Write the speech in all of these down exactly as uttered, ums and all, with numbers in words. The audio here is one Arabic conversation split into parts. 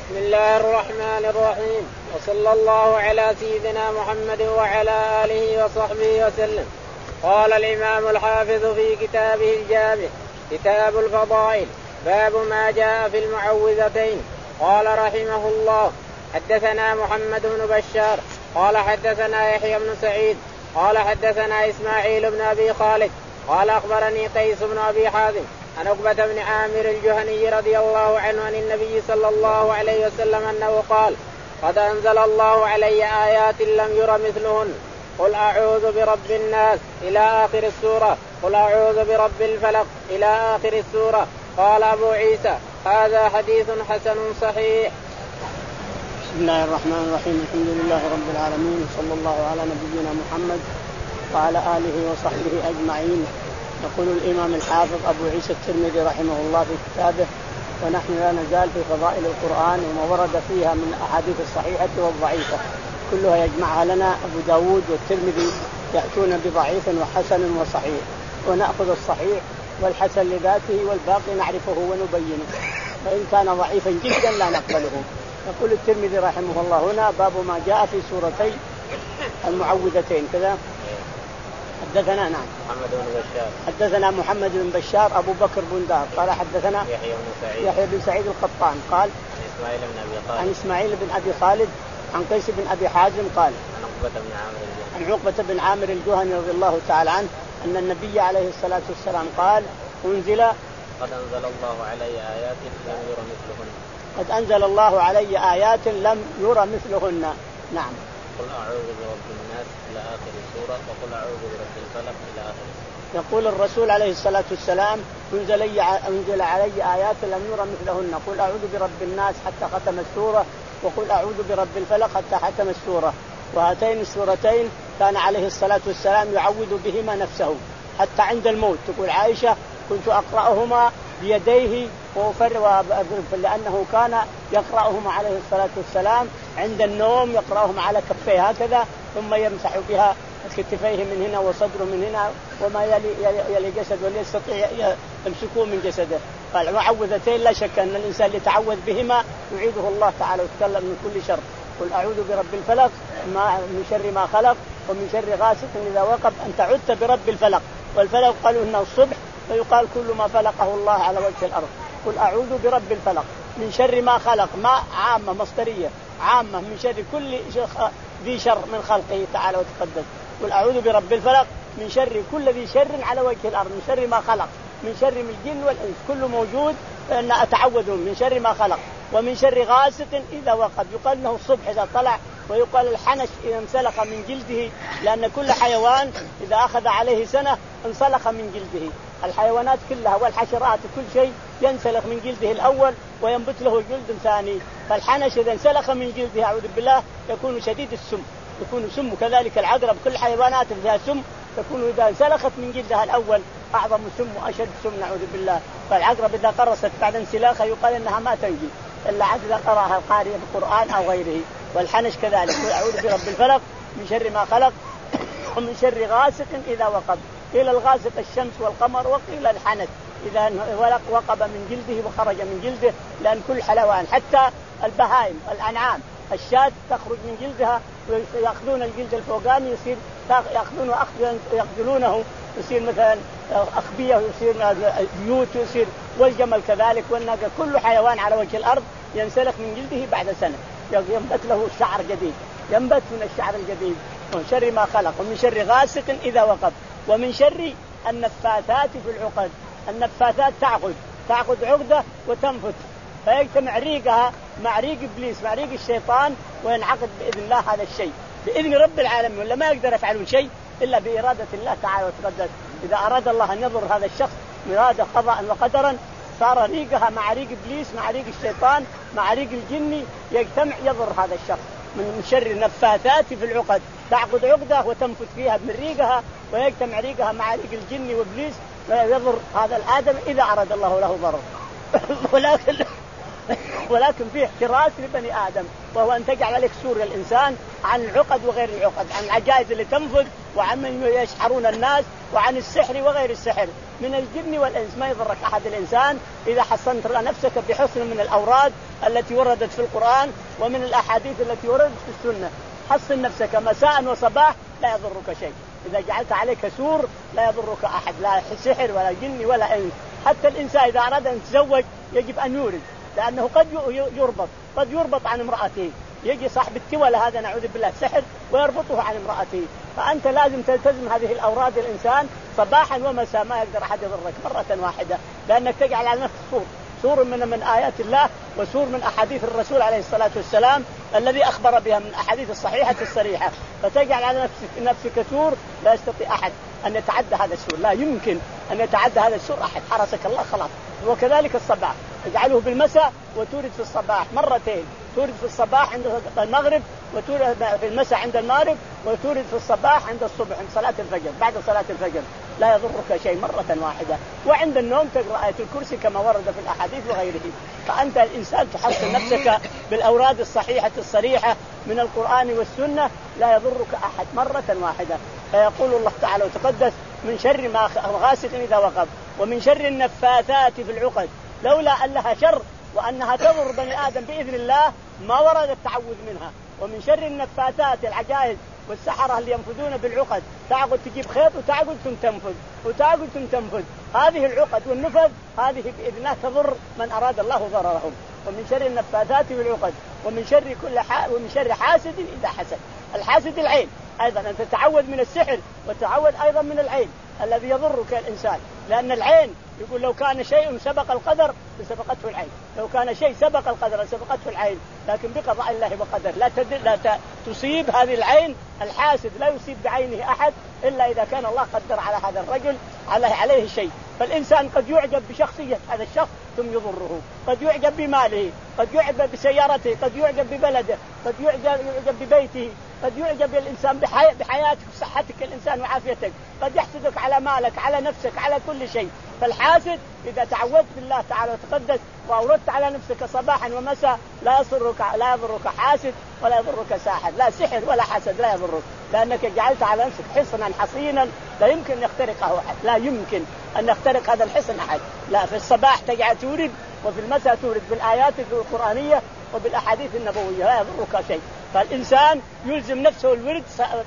بسم الله الرحمن الرحيم، وصلى الله على سيدنا محمد وعلى آله وصحبه وسلم. قال الإمام الحافظ في كتابه الجامع كتاب الفضائل باب ما جاء في المعوذتين. قال رحمه الله: حدثنا محمد بن بشار قال حدثنا يحيى بن سعيد قال حدثنا إسماعيل بن أبي خالد قال أخبرني قيس بن أبي حازم عن عقبة بن عامر الجهني رضي الله عنه عن النبي صلى الله عليه وسلم أنه قال: قد أنزل الله علي آيات لم ير مثلهن، قل أعوذ برب الناس إلى آخر السورة، قل أعوذ برب الفلق إلى آخر السورة. قال أبو عيسى: هذا حديث حسن صحيح. بسم الله الرحمن الرحيم، الحمد لله رب العالمين، صلى الله على نبينا محمد وعلى آله وصحبه أجمعين. يقول الإمام الحافظ أبو عيسى الترمذي رحمه الله في كتابه: ونحن لا نزال في فضائل القرآن وما ورد فيها من أحاديث الصحيحة والضعيفة، كلها يجمعها لنا أبو داود والترمذي، يأتون بضعيف وحسن وصحيح، ونأخذ الصحيح والحسن لذاته والباقي نعرفه ونبينه، فإن كان ضعيفا جدا لا نقبله. يقول الترمذي رحمه الله هنا: باب ما جاء في سورتي المعوذتين كذا. حدثنا نعم محمد بن بشار حدثنا محمد بن بشار أبو بكر بن دار قال حدثنا يحيى بن سعيد يحيى بن سعيد القطان قال عن إسماعيل بن أبي خالد عن إسماعيل بن أبي خالد عن قيس بن أبي حازم قال عن عقبة بن عامر الجهني عن عقبة بن عامر الجهني رضي الله تعالى عنه أن النبي عليه الصلاة والسلام قال: أنزل قد أنزل الله علي آيات لم ير مثلهن قد أنزل الله علي آيات لم ير مثلهن. نعم. قل أعوذ برب الناس إلى آخر السورة، وقل أعوذ برب الفلق إلى آخر السورة. يقول الرسول عليه الصلاة والسلام: أنزل, أنزل علي آيات لم ير مثلهن، قل أعوذ برب الناس حتى ختم السورة، وقل أعوذ برب الفلق حتى ختم السورة. وهاتين السورتين كان عليه الصلاة والسلام يعوذ بهما نفسه حتى عند الموت. تقول عائشة: كنت أقرأهما بيديه وأفر لأنه كان يقرأهما عليه الصلاة والسلام عند النوم، يقرأهما على كفيه هكذا، ثم يمسح بها كتفيه من هنا وصدره من هنا وما يلي, يلي جسد ولا يستطيع يمسكوه من جسده. فالمعوذتين لا شك أن الإنسان يتعوذ بهما يعيده الله تعالى ويتكلم من كل شر. قل أعوذ برب الفلق من شر ما خلق ومن شر غاسق إذا وقب، أنت عدت برب الفلق، والفلق قالوا إنه الصبح، فيقال كل ما فلقه الله على وجه الأرض. قل أعوذ برب الفلق من شر ما خلق، ما عامة مصدرية عامة، من شر كل ذي شر من خلقه تعالى وتقدس. قل أعوذ برب الفلق من شر كل ذي شر على وجه الأرض، من شر ما خلق، من شر من الجن والإنس كله موجود، فإن أتعوذ من شر ما خلق ومن شر غاسق إذا وقب، يقال إنه الصبح إذا طلع، ويقال الحنش إذا انسلخ من جلده، لأن كل حيوان إذا أخذ عليه سنة انسلخ من جلده، الحيوانات كلها والحشرات كل شيء ينسلخ من جلده الأول وينبت له جلد ثاني. فالحنش إذا انسلخ من جلده أعوذ بالله يكون شديد السم، يكون سم. كذلك العقرب كل حيوانات فيها سم تكون إذا انسلخت من جلدها الأول أعظم سم وأشد سم نعوذ بالله. فالعقرب إذا قرصت بعد انسلاخها يقال إنها ما تنجي إلا عاد إذا قرأها القارئ بالقرآن أو غيره. والحنش كذلك. أعوذ برب الفلق من شر ما خلق ومن شر غاسق إذا وقب. قيل الغاسق الشمس والقمر، وقيل الحنش إذا وقب من جلده وخرج من جلده، لأن كل حيوان حتى البهائم الأنعام الشاة تخرج من جلدها ويأخذون الجلد الفوقاني يصير يأخذونه أخذ يقتلونه يصير مثلا أخبية ويصير بيوت ويصير، والجمل كذلك والناقة، كل حيوان على وجه الأرض ينسلخ من جلده بعد سنة، ينبت له شعر جديد، ينبت من الشعر الجديد. ومن شر ما خلق ومن شر غاسق إذا وقب ومن شر النفاثات في العقد. النفاثات تعقد تعقد عقدة وتنفث، فيجتمع ريقها مع ريق إبليس مع ريق الشيطان وينعقد بإذن الله هذا الشيء بإذن رب العالمين، ولا ما يقدر يفعلون شيء إلا بإرادة الله تعالى وتقدس. إذا أراد الله أن يضر هذا الشخص إرادة قضاء وقدرا صار ريقها مع ريق إبليس مع ريق الشيطان مع ريق الجن يجتمع يضر هذا الشخص. من شر النفاثات في العقد، تعقد عقدة وتنفث فيها من ريقها ويجتمع ريقها مع ريق الجن وإبليس ويضر هذا الآدم إذا أراد الله له ضرر. ولكن ولكن فيه احتراس لبني آدم، وهو أن تجعل عليك سور الإنسان عن العقد وغير العقد، عن العجائز اللي تنفذ وعن من يشحرون الناس وعن السحر وغير السحر. من الجن والإنس. ما يضرك أحد الإنسان إذا حصنت نفسك بحصن من الأوراد التي وردت في القرآن ومن الأحاديث التي وردت في السنة. حصن نفسك مساء وصباح لا يضرك شيء. إذا جعلت عليك سور لا يضرك أحد، لا سحر ولا جن ولا إنس. حتى الإنسان إذا أراد أن يتزوج يجب أن يورد، لأنه قد يربط قد يربط عن امرأته. يجي صاحب التولى هذا نعوذ بالله سحر ويربطه عن امرأته. فأنت لازم تلتزم هذه الأوراد الإنسان صباحا ومساء، ما يقدر أحد يضرك مرة واحدة، لأنك تجعل على نفسك سور سور من من آيات الله وسور من أحاديث الرسول عليه الصلاة والسلام الذي أخبر بها من الأحاديث الصحيحة الصريحة. فتجعل على نفسك نفسك سور لا يستطيع أحد أن يتعدى هذا السور، لا يمكن أن يتعدى هذا السور أحد. حرسك الله خلاص. وكذلك الصباح اجعله بالمساء وتورد في الصباح مرتين، تورد في الصباح عند المغرب وتورد في المساء عند المغرب وتورد في الصباح عند الصبح عند صلاة الفجر بعد صلاة الفجر، لا يضرك شيء مرة واحدة. وعند النوم تقرأ آية الكرسي كما ورد في الأحاديث وغيره. فأنت الإنسان تحصن نفسك بالأوراد الصحيحة الصريحة من القرآن والسنة لا يضرك أحد مرة واحدة. فيقول الله تعالى وتقدس من شر ما غاسق إذا وقب ومن شر النفاثات في العقد، لولا أن لها شر وأنها تضر بني آدم بإذن الله ما ورد التعوذ منها. ومن شر النفاثات العجائز والسحرة اللي ينفذون بالعقد، تعقد تجيب خيط وتعقد ثم تنفذ وتعقد ثم تنفذ. هذه العقد والنفذ هذه بإذن الله تضر من أراد الله ضررهم. ومن شر النفاثات في العقد ومن شر كل ح... ومن شر حاسد إذا حسد. الحاسد العين أيضا أن تتعوذ من السحر وتعوذ أيضا من العين الذي يضرك الإنسان، لأن العين يقول لو كان شيء سبق القدر لسبقته العين، لو كان شيء سبق القدر لسبقته العين، لكن بقضاء الله وقدر لا تد... لا ت... تصيب هذه العين. الحاسد لا يصيب بعينه أحد إلا إذا كان الله قدر على هذا الرجل عليه عليه شيء. فالإنسان قد يعجب بشخصية هذا الشخص ثم يضره، قد يعجب بماله، قد يعجب بسيارته، قد يعجب ببلده، قد يعجب, يعجب ببيته، قد يعجب الإنسان بحي... بحياتك وصحتك الإنسان وعافيتك، قد يحسدك على مالك على نفسك على كل شيء. فالحاسد إذا تعوذت بالله تعالى وتقدس وأوردت على نفسك صباحا ومساء لا يضرك لا يضرك حاسد ولا يضرك ساحر، لا سحر ولا حسد لا يضرك، لأنك جعلت على نفسك حصنا حصينا لا يمكن أن يخترقه أحد، لا يمكن أن يخترق هذا الحصن أحد. لا في الصباح تجعل تورد وفي المساء تورد بالآيات القرآنية وبالأحاديث النبوية لا يضرك شيء. فالإنسان يلزم نفسه الورد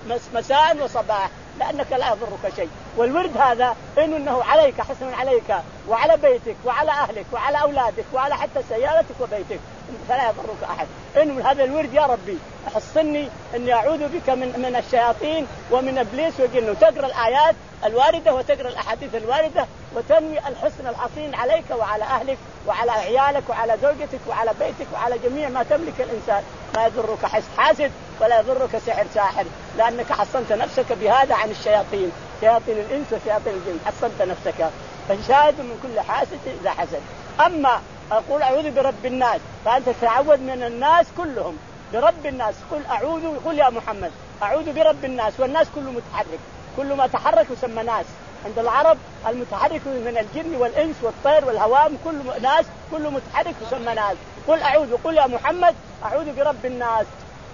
مساء وصباح لأنك لا يضرك شيء. والورد هذا إنه عليك حسن عليك وعلى بيتك وعلى أهلك وعلى أولادك وعلى حتى سيارتك وبيتك فلا يضرك أحد. إنه هذا الورد يا ربي حصني أني أعوذ بك من من الشياطين ومن إبليس وجنه. تقرأ الآيات الواردة وتقرأ الأحاديث الواردة وتنوي الحسن الحصين عليك وعلى أهلك وعلى عيالك وعلى زوجتك وعلى بيتك وعلى جميع ما تملك الإنسان. ما يضرك حاسد ولا يضرك سحر ساحر لأنك حصنت نفسك بهذا عن الشياطين، شياطين الإنس وشياطين الجن، حصنت نفسك. فشاهد من كل حاسد إذا حسد. أما أقول أعوذ برب الناس فأنت تعوذ من الناس كلهم برب الناس. قل أعوذ قل يا محمد أعوذ برب الناس، والناس كله متحرك، كل ما تحرك يسمى ناس. عند العرب المتحرك من الجن والإنس والطير والهوام كل ناس كل متحرك يسمى ناس. قل أعوذ قل يا محمد أعوذ برب الناس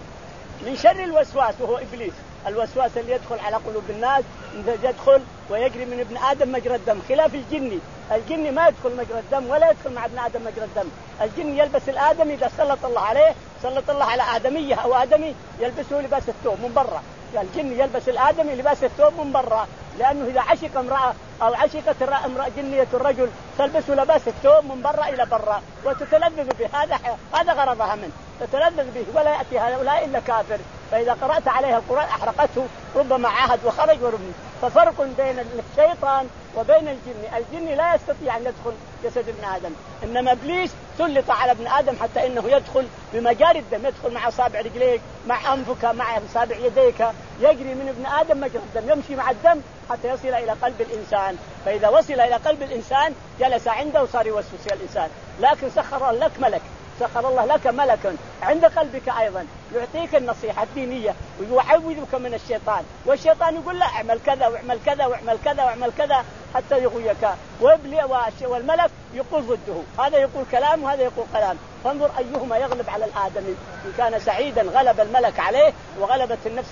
من شر الوسواس وهو إبليس. الوسواس اللي يدخل على قلوب الناس يدخل ويجري من ابن آدم مجرى الدم، خلاف الجن. الجن ما يدخل مجرى الدم ولا يدخل مع ابن آدم مجرى الدم. الجن يلبس الآدمي إذا سلط الله عليه، سلط الله على آدمية أو آدمي يلبسه لباس الثوب من برا. الجن يلبس الآدمي لباس الثوب من برا، لأنه إذا عشق امرأة أو عشقت امرأة جنية الرجل تلبسه لباس الثوب من برا إلى برا وتتلذذ به. هذا هذا غرضها منه، تتلذذ به ولا يأتي هؤلاء إلا كافر. فإذا قرأت عليها القرآن أحرقته ربما عاهد وخرج ورمي. ففرق بين الشيطان وبين الجن. الجن لا يستطيع أن يدخل جسد ابن آدم، إنما إبليس سلط على ابن آدم حتى إنه يدخل بمجاري الدم، يدخل مع أصابع رجليك مع أنفك مع أصابع يديك، يجري من ابن آدم مجرى الدم، يمشي مع الدم حتى يصل إلى قلب الإنسان. فإذا وصل إلى قلب الإنسان جلس عنده وصار يوسوس الإنسان. لكن سخر لك ملك، سخر الله لك ملكا عند قلبك أيضا يعطيك النصيحة الدينية ويعوذك من الشيطان. والشيطان يقول لا اعمل كذا واعمل كذا واعمل كذا واعمل كذا حتى يغويك. والملك يقول ضده، هذا يقول كلام وهذا يقول كلام. فانظر أيهما يغلب على الآدمي. إن كان سعيدا غلب الملك عليه وغلبت النفس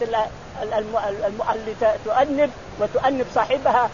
التي تؤنب وتؤنب صاحبها،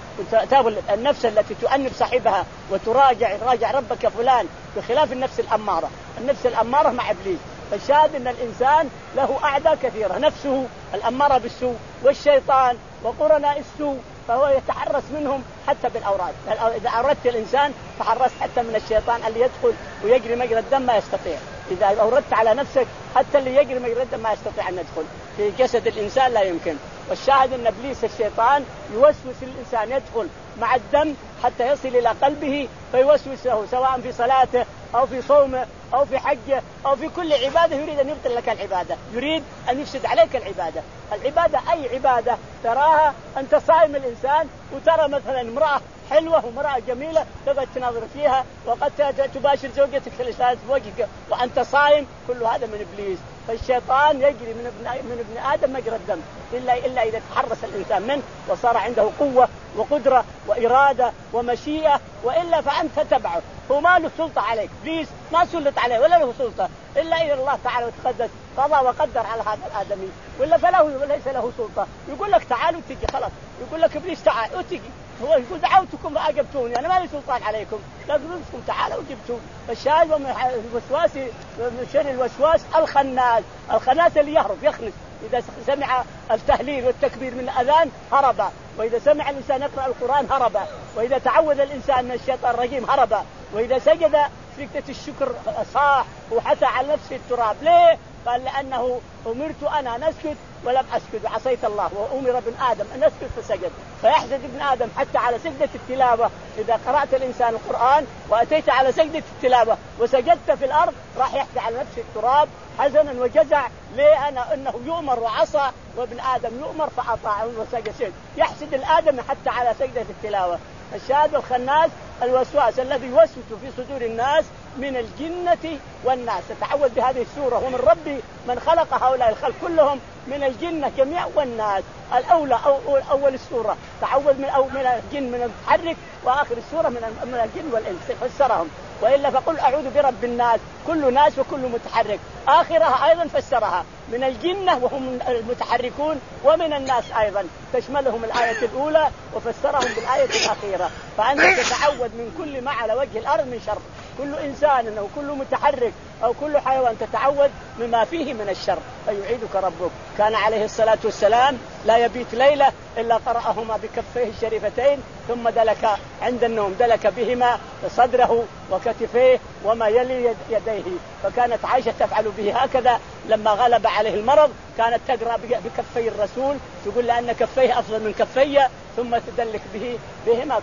النفس التي تؤنب صاحبها وتراجع راجع ربك فلان، بخلاف النفس الأمارة. النفس الأمارة مع إبليس. فالشاهد أن الإنسان له أعداء كثيرة، نفسه الأمارة بالسوء والشيطان وقرناء السوء، فهو يتحرس منهم حتى بالأوراد. إذا أوردت الإنسان تحرست حتى من الشيطان اللي يدخل ويجري مجرى الدم ما يستطيع. إذا أوردت على نفسك حتى اللي يجري مجرى الدم ما يستطيع أن يدخل في جسد الإنسان، لا يمكن. والشاهد أن إبليس الشيطان يوسوس الإنسان يدخل مع الدم حتى يصل إلى قلبه فيوسوس له، سواء في صلاته أو في صومه أو في حجه أو في كل عبادة يريد أن يبطل لك العبادة، يريد أن يفسد عليك العبادة. العبادة أي عبادة تراها أنت صائم الإنسان وترى مثلا امرأة حلوة ومرأة جميلة تقعد تناظر فيها وقد تباشر زوجتك في الإسلام وجهك وأنت صائم، كل هذا من إبليس. فالشيطان يجري من ابن من ابن آدم مجرى الدم إلا إلا إذا تحرس الإنسان منه وصار عنده قوة وقدرة وإرادة ومشيئة، وإلا فأنت تبعه. هو ما له سلطة عليك، إبليس ما سلط عليه ولا له سلطة إلا إذا الله تعالى وتقدس قضى وقدر على هذا الآدمي، ولا فله ليس له سلطة. يقول لك تعالوا تجي خلاص، يقول لك إبليس تعال وتجي، هو يقول دعوتكم فأجبتوني، أنا ما لي سلطان عليكم، لكن رزقكم تعالوا وجبتون. فالشاهد الوسواس من شر الوسواس الخناس، الخناس اللي يهرب يخنس، إذا سمع التهليل والتكبير من الأذان هرب، وإذا سمع الإنسان يقرأ القرآن هرب، وإذا تعوذ الإنسان من الشيطان الرجيم هرب، وإذا سجد سجدة الشكر صاح وحتى على نفسه التراب. ليه؟ قال لأنه أمرت أنا أن أسجد ولم أسجد وعصيت الله، وأمر ابن آدم أن أسجد فسجد. فيحسد ابن آدم حتى على سجدة التلاوة. إذا قرأت الإنسان القرآن وأتيت على سجدة التلاوة وسجدت في الأرض راح يحكي على نفسه التراب حزنا وجزع. ليه؟ أنا أنه يؤمر وعصى، وابن آدم يؤمر فأطاع وسجد. يحسد الآدم حتى على سجدة التلاوة. الشاهد الخناس الوسواس الذي يوسوس في صدور الناس من الجنة والناس. تتعوذ بهذه السورة ومن ربي من خلق هؤلاء الخلق كلهم من الجنة جميع والناس. الأولى أو أول السورة تعوذ من أو من الجن من المتحرك، وآخر السورة من من الجن والإنس، فسرهم. وإلا فقل أعوذ برب الناس، كل ناس وكل متحرك. آخرها أيضا فسرها من الجنة وهم المتحركون ومن الناس أيضا، تشملهم الآية الأولى وفسرهم بالآية الأخيرة. فأنت تتعوذ من كل ما على وجه الأرض من شر، كل إنسان أو كل متحرك أو كل حيوان تتعوذ مما فيه من الشر فيعيدك ربك. كان عليه الصلاة والسلام لا يبيت ليلة إلا قرأهما بكفيه الشريفتين ثم دلك عند النوم، دلك بهما صدره وكتفيه وما يلي يديه. فكانت عائشة تفعل به هكذا لما غلب عليه المرض، كانت تقرأ بكفي الرسول تقول لأن كفيه أفضل من كفي، ثم تدلك به بهما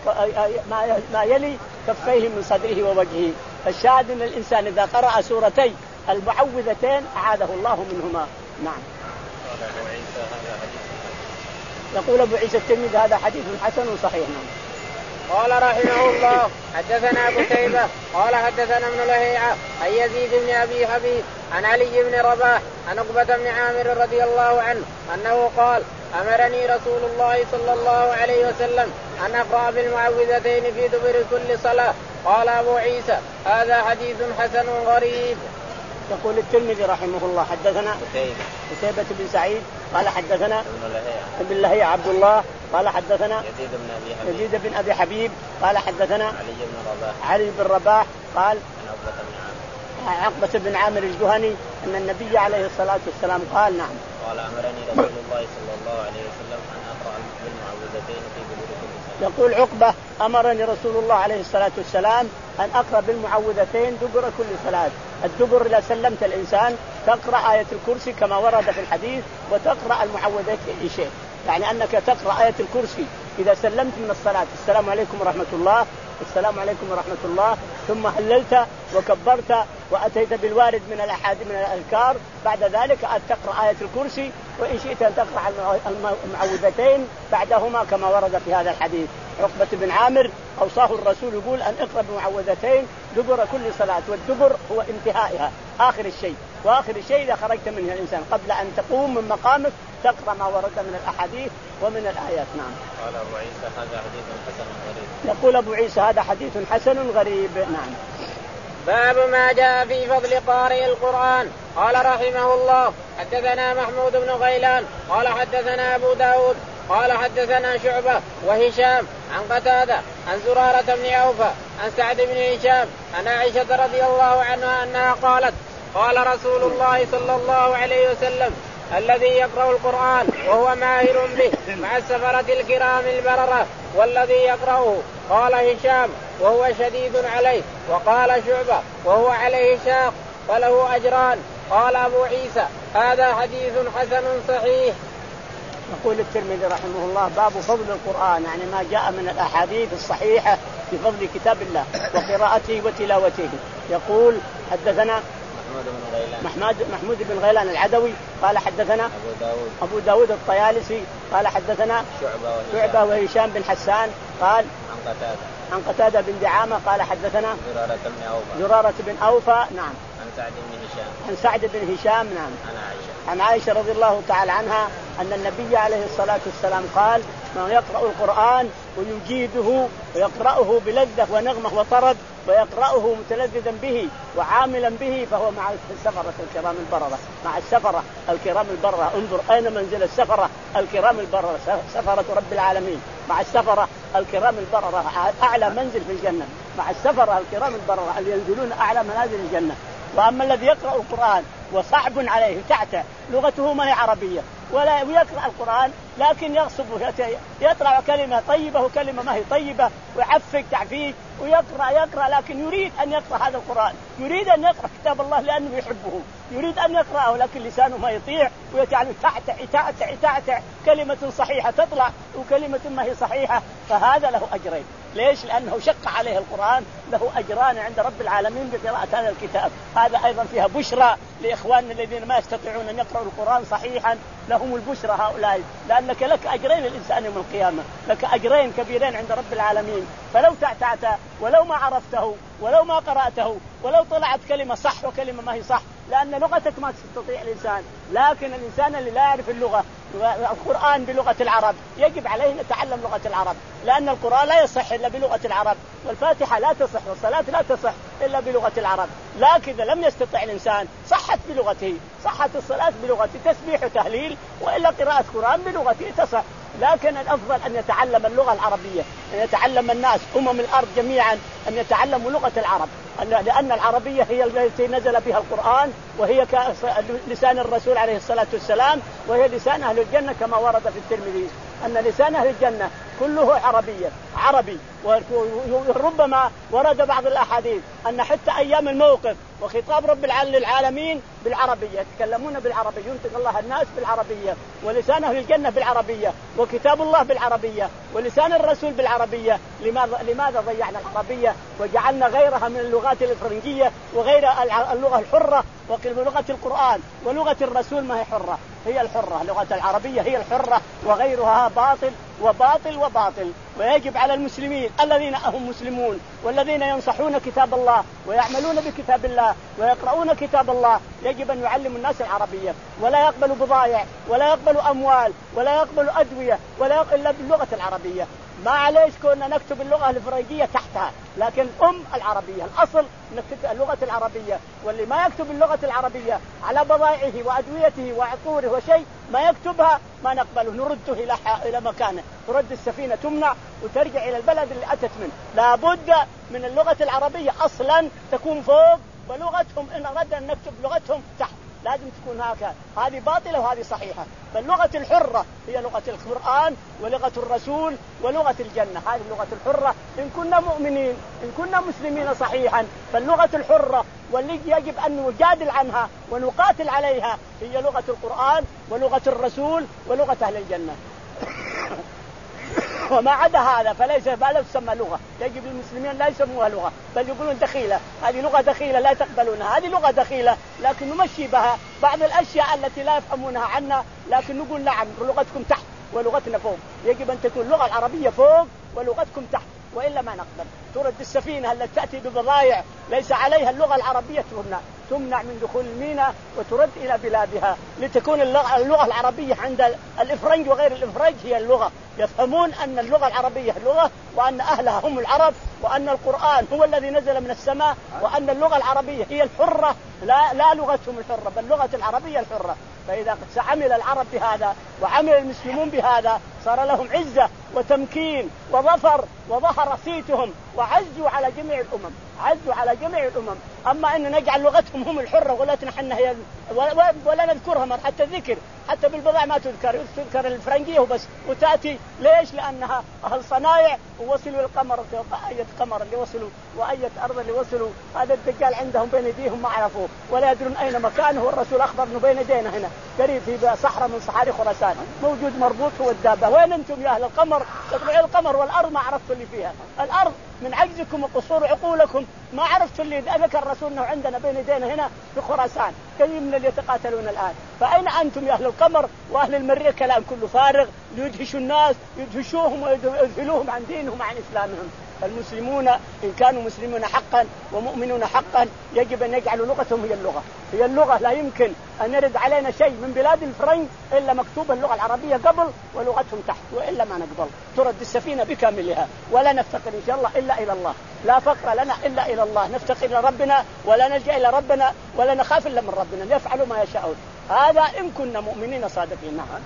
ما يلي كفيه من صدره ووجهه. فالشاهد أن الإنسان إذا قرأ سورتي المعوذتين أعاذه الله منهما. نعم. يقول أبو عيسى الترمذي هذا حديث حسن صحيح. قال رحمه الله حدثنا قتيبة قال حدثنا ابن لهيعة عن يزيد بن أبي حبيب عن علي بن رباح عن عقبة بن عامر رضي الله عنه أنه قال أمرني رسول الله صلى الله عليه وسلم أن أقرأ بالمعوذتين في دبر كل صلاة. قال أبو عيسى هذا حديث حسن غريب. يقول الترمذي رحمه الله حدثنا قتيبة بن سعيد قال حدثنا ابن لهيعة عبد الله قال حدثنا يزيد بن أبي حبيب, يزيد بن أبي حبيب قال حدثنا علي بن رباح علي بن رباح قال عن عقبة بن عامر الجهني أن النبي عليه الصلاة والسلام قال نعم قال أمرني رسول الله صلى الله عليه وسلم أن أقرأ بالمعوذتين في دبر كل صلاة. يقول عقبة أمرني رسول الله عليه الصلاة والسلام أن أقرأ بالمعوذتين دبر كل صلاة. الدبر إذا سلمت الإنسان تقرأ آية الكرسي كما ورد في الحديث وتقرأ المعوذتين شيء، يعني أنك تقرأ آية الكرسي إذا سلمت من الصلاة السلام عليكم ورحمة الله السلام عليكم ورحمة الله، ثم هللت وكبرت وأتيت بالوارد من الأحاديث من الأذكار، بعد ذلك تقرأ آية الكرسي، وإن شئت أن تقرأ المعوذتين بعدهما كما ورد في هذا الحديث. عقبة بن عامر أوصاه الرسول يقول أن اقرأ بمعوذتين دبر كل صلاة، والدبر هو انتهائها آخر الشيء، وآخر الشيء إذا خرجت منه الإنسان قبل أن تقوم من مقامك تقرأ ما ورد من الأحاديث ومن الآيات. نعم. قال أبو عيسى هذا حديث حسن غريب. يقول أبو عيسى هذا حديث حسن غريب. نعم. باب ما جاء في فضل قارئ القرآن. قال رحمه الله حدثنا محمود بن غيلان قال حدثنا أبو داود قال حدثنا شعبة وهشام عن قتادة عن زرارة بن أوفى عن سعد بن هشام عن عائشة رضي الله عنها أنها قالت قال رسول الله صلى الله عليه وسلم الذي يقرأ القرآن وهو ماهر به مع السفرة الكرام البررة والذي يقرأه. قال هشام وهو شديد عليه، وقال شعبة وهو عليه شاق فله أجران. قال أبو عيسى هذا حديث حسن صحيح. يقول الترمذي رحمه الله باب فضل القرآن، يعني ما جاء من الأحاديث الصحيحة في فضل كتاب الله وقراءته وتلاوته. يقول حدثنا محمود محمود بن غيلان العدوي قال حدثنا أبو داود, أبو داود الطيالسي قال حدثنا شعبة وهشام بن حسان قال عن قتادة عن قتادة بن دعامة قال حدثنا زرارة بن أوفى زرارة بن أوفى نعم عن سعد بن هشام عن سعد بن هشام نعم عن عائشة عن عائشة رضي الله تعالى عنها أن النبي عليه الصلاة والسلام قال من يقرأ القرآن ويجيده ويقرأه بلذة ونغمة وطرب ويقرأه متلذذا به وعاملا به فهو مع السفرة الكرام البررة. مع السفرة الكرام البررة، انظر أين منزل السفرة الكرام البررة، سفرة رب العالمين مع السفرة الكرام البررة، أعلى منزل في الجنة مع السفرة الكرام البررة اللي ينزلون أعلى منازل الجنة. وأما الذي يقرأ القرآن وصعب عليه تعته لغته ما هي عربية ولا يقرأ القرآن لكن يغصب يطلع كلمة طيبة وكلمة ما هي طيبة ويعفق تعفيق ويقرأ يقرأ لكن يريد أن يقرأ هذا القرآن، يريد أن يقرأ كتاب الله لأنه يحبه، يريد أن يقرأه لكن لسانه ما يطيع ويجعل تعتع تعتع تعتع كلمة صحيحة تطلع وكلمة ما هي صحيحة، فهذا له أجرين. ليش؟ لأنه شق عليه القرآن، له أجران عند رب العالمين بقراءة هذا الكتاب. هذا أيضا فيها بشرى لإخواننا الذين ما يستطيعون أن يقرأوا القرآن صحيحا، لهم البشرى هؤلاء، لأنك لك أجرين الإنسان يوم القيامة، لك أجرين كبيرين عند رب العالمين. فلو تعتعت ولو ما عرفته ولو ما قرأته ولو طلعت كلمة صح وكلمة ما هي صح، لأن لغتك ما تستطيع الإنسان، لكن الإنسان اللي لا يعرف اللغة القرآن بلغة العرب يجب عليه أن يتعلم لغة العرب، لأن القرآن لا يصح إلا بلغة العرب، والفاتحة لا تصح والصلاة لا تصح إلا بلغة العرب. لكن إذا لم يستطع الإنسان صحت بلغته، صحت الصلاة بلغته تسبيح وتهليل، وإلا قراءة القرآن بلغته تصح. لكن الأفضل أن يتعلم اللغة العربية، أن يتعلم الناس أمم الأرض جميعا أن يتعلموا لغة العرب، لأن العربية هي التي نزل بها القرآن، وهي لسان الرسول عليه الصلاة والسلام، وهي لسان أهل الجنة كما ورد في الترمذي أن لسان أهل الجنة كله عربية عربي. وربما ورد بعض الأحاديث أن حتى أيام الموقف وخطاب رب العالمين بالعربية، يتكلمون بالعربية، ينطق الله الناس بالعربية، ولسان أهل الجنة بالعربية، وكتاب الله بالعربية، ولسان الرسول بالعربية. لماذا لماذا ضيعنا العربية وجعلنا غيرها من اللغات الإفرنجية وغير اللغة الحرة؟ ولغة القرآن ولغة الرسول ما هي حرة، هي الحرة، لغة العربية هي الحرة، وغيرها باطل وباطل وباطل. ويجب على المسلمين الذين هم مسلمون والذين ينصحون كتاب الله ويعملون بكتاب الله ويقرؤون كتاب الله، يجب أن يعلموا الناس العربية، ولا يقبلوا بضائع ولا يقبلوا أموال ولا يقبلوا أدوية ولا يقبل إلا باللغة العربية. ما عليش كنا نكتب اللغة الفرنجية تحتها، لكن أم العربية الأصل نكتب اللغة العربية. واللي ما يكتب اللغة العربية على بضائعه وأدويته وعطوره وشيء ما يكتبها ما نقبله، نرده إلى إلى مكانه، ترد السفينة تمنع وترجع إلى البلد اللي أتت منه. لابد من اللغة العربية أصلا تكون فوق، ولغتهم إن أردنا أن نكتب لغتهم تحت لازم تكون هكذا. هذه باطلة وهذه صحيحة. فاللغة الحرة هي لغة القرآن ولغة الرسول ولغة الجنة، هذه اللغة الحرة إن كنا مؤمنين إن كنا مسلمين صحيحا. فاللغة الحرة واللي يجب أن نجادل عنها ونقاتل عليها هي لغة القرآن ولغة الرسول ولغة أهل الجنة. وما عدا هذا فليس ما تسمى لغة، يجب المسلمين لا يسموها لغة بل يقولون دخيلة، هذه لغة دخيلة لا تقبلونها، هذه لغة دخيلة لكن نمشي بها بعض الأشياء التي لا يفهمونها عنا، لكن نقول نعم لغتكم تحت ولغتنا فوق. يجب أن تكون اللغة العربية فوق ولغتكم تحت، وإلا ما نقبل. ترد السفينة التي تأتي ببضائع ليس عليها اللغة العربية تمنع تمنع من دخول الميناء وترد إلى بلادها، لتكون اللغة, اللغة العربية عند الإفرنج وغير الإفرنج هي اللغة. يفهمون أن اللغة العربية اللغة، وأن أهلها هم العرب، وأن القرآن هو الذي نزل من السماء، وأن اللغة العربية هي الحرة لا, لا لغتهم الحرة بل لغة العربية الحرة. فإذا عمل العرب بهذا وعمل المسلمون بهذا صار لهم عزة وتمكين وظفر، وظهر صيتهم وعزوا على جميع الأمم عزوا على جميع الأمم. أما أن نجعل لغتهم هم الحرة ولغتنا حنا هي ولا نذكرها مر حتى الذكر حتى بالبضاعة ما تذكر تذكر الفرنجية وبس وتأتي. ليش؟ لأنها أهل صنايع ووصلوا القمر أية قمر اللي وصلوا وأية أرض اللي وصلوا. هذا الدجال عندهم بين يديهم ما عرفوه ولا يدرون أين مكانه. والرسول أخبر أنه بين يدينا هنا قريب في صحراء من صحاري خراسان موجود مربوط هو الدابة. وين أنتم يا أهل القمر؟ تطلعوا القمر والأرض ما عرفتوا اللي فيها. الأرض من عجزكم وقصور عقولكم ما عرفتوا اللي ذكر الرسول أنه عندنا بين يدينا هنا في خراسان كثير من اللي يتقاتلون الآن. فأين أنتم يا أهل القمر وأهل المريخ؟ كلام كله فارغ ليدهشوا الناس يدهشوهم ويذهلوهم عن دينهم وعن إسلامهم. المسلمون إن كانوا مسلمون حقا ومؤمنون حقا يجب أن يجعلوا لغتهم هي اللغة هي اللغة. لا يمكن أن يرد علينا شيء من بلاد الفرنج إلا مكتوب اللغة العربية قبل ولغتهم تحت، وإلا ما نقبل. ترد السفينة بكاملها ولا نفتقر إن شاء الله إلا إلى الله. لا فقر لنا إلا إلى الله، نفتقر إلى ربنا ولا نلجأ إلى ربنا ولا نخاف إلا من ربنا، يفعل ما يشاءون. هذا إن كنا مؤمنين صادقين. نعم.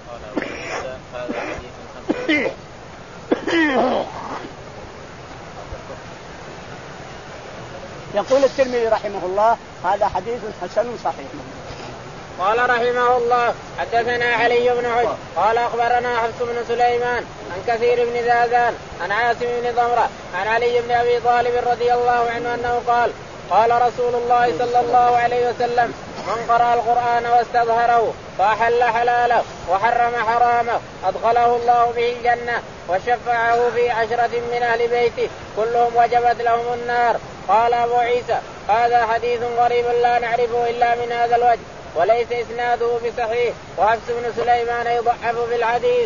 يقول الترمذي رحمه الله هذا حديث حسن صحيح. قال رحمه الله حدثنا علي بن حجر قال أخبرنا حفص بن سليمان عن كثير بن زادان عن عاصم بن ضمرة عن علي بن أبي طالب رضي الله عنه أنه قال قال رسول الله صلى الله عليه وسلم من قرأ القرآن واستظهره فأحل حلاله وحرم حرامه أدخله الله به الجنة وشفعه في عشرة من أهل بيته كلهم وجبت لهم النار. قال أبو عيسى هذا حديث غريب لا نعرفه إلا من هذا الوجه وليس إسناده بصحيح وحفص بن سليمان يضعف في الحديث.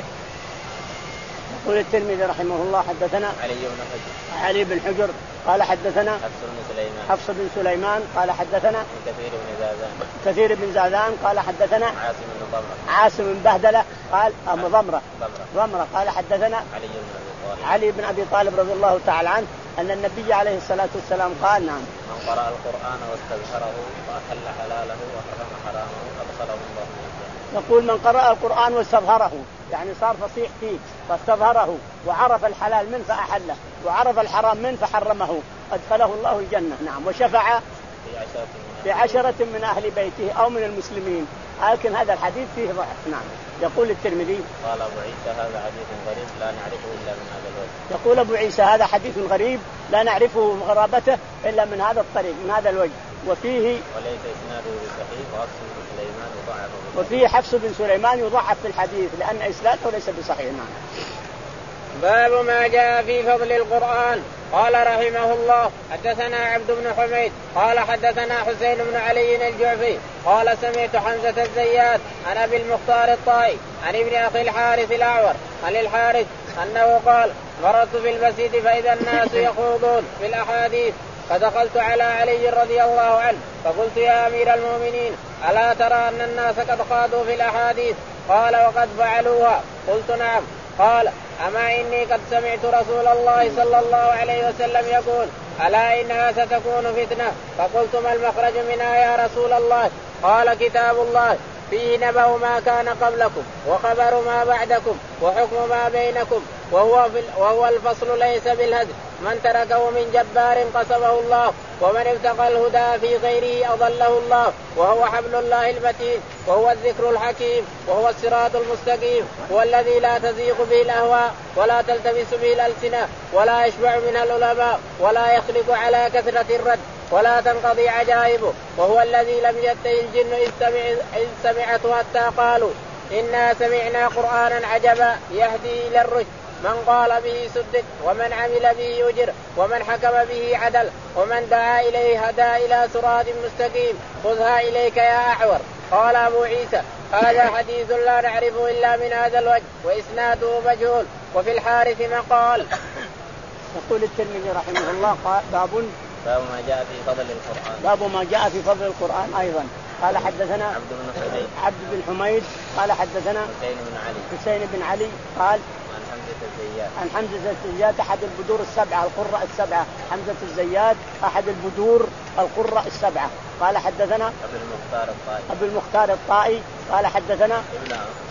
يقول الترمذي رحمه الله حدثنا علي بن حجر علي بن حجر قال حدثنا حفص بن سليمان حفص بن سليمان قال حدثنا كثير بن زادان كثير بن زادان قال حدثنا عاصم بن ضمرة عاصم بن بهدلة قال أم ضمرة ضمرة قال حدثنا علي بن أبي طالب علي بن أبي طالب رضي الله تعالى عنه أن النبي عليه الصلاة والسلام قال نعم من قرأ القرآن واستظهره فأحل حلاله وحرم حرامه أدخله الله الجنة. يقول من قرأ القرآن واستظهره يعني صار فصيح فيه فاستظهره وعرف الحلال منه فأحله وعرف الحرام منه فحرمه أدخله الله الجنة. نعم. وشفع في عشرة من أهل بيته أو من المسلمين. لكن هذا الحديث فيه ضعف. نعم. يقول الترمذي قال أبو عيسى هذا حديث غريب لا نعرفه إلا من هذا الوجه. يقول أبو عيسى هذا حديث غريب لا نعرفه غرابته إلا من هذا الطريق من هذا الوجه وفيه وليس إسناده بصحيح وحفص بن سليمان يضعف وفيه حفص بن سليمان يضعف في الحديث لأن إسناده ليس بصحيح. نعم. باب ما جاء في فضل القرآن. قال رحمه الله حدثنا عبد بن حميد قال حدثنا حسين بن علي الجعفي قال سمعت حمزة الزيات عن أبي المختار الطائي عن ابن أخي الحارث الأعور عن الحارث أنه قال مررت في المسجد فإذا الناس يخوضون في الأحاديث فدخلت على علي رضي الله عنه فقلت يا أمير المؤمنين ألا ترى أن الناس قد خاضوا في الأحاديث؟ قال وقد فعلوها. قلت نعم. قال أما إني قد سمعت رسول الله صلى الله عليه وسلم يقول ألا إنها ستكون فتنة. فقلت ما المخرج منها يا رسول الله؟ قال كتاب الله فيه نبأ ما كان قبلكم وخبر ما بعدكم وحكم ما بينكم وهو, وهو الفصل ليس بالهدف من تركه من جبار قصبه الله ومن ابتغى الهدى في غيره أضله الله وهو حبل الله المتين وهو الذكر الحكيم وهو الصراط المستقيم هو الذي لا تزيغ به الأهواء ولا تلتبس به الألسنة ولا يشبع منها العلماء ولا يخلق على كثرة الرد ولا تنقضي عجائبه وهو الذي لم ينته الجن إذ, سمع إذ سمعته حتى قالوا إنا سمعنا قرآنا عجبا يهدي إلى الرشد من قال به صدق ومن عمل به أجر ومن حكم به عدل ومن دعا إليه هدى إلى صراط مستقيم خذها إليك يا أعور. قال أبو عيسى هذا حديث لا نعرفه إلا من هذا الوجه وإسناده مجهول وفي الحارث مقال. يقول الترمذي رحمه الله باب باب ما جاء في فضل القرآن. باب ما جاء في فضل القرآن أيضا. قال حدثنا عبد بن حميد عبد بن حميد قال حدثنا حسين بن علي حسين بن علي قال عن حمزة الزيات عن حمزة الزيات أحد البدور السبعة القراء السبعة. حمزة الزيات أحد البدور القراء السبعة. قال حدثنا أبو المختار الطائي أبو المختار الطائي قال حدثنا ابن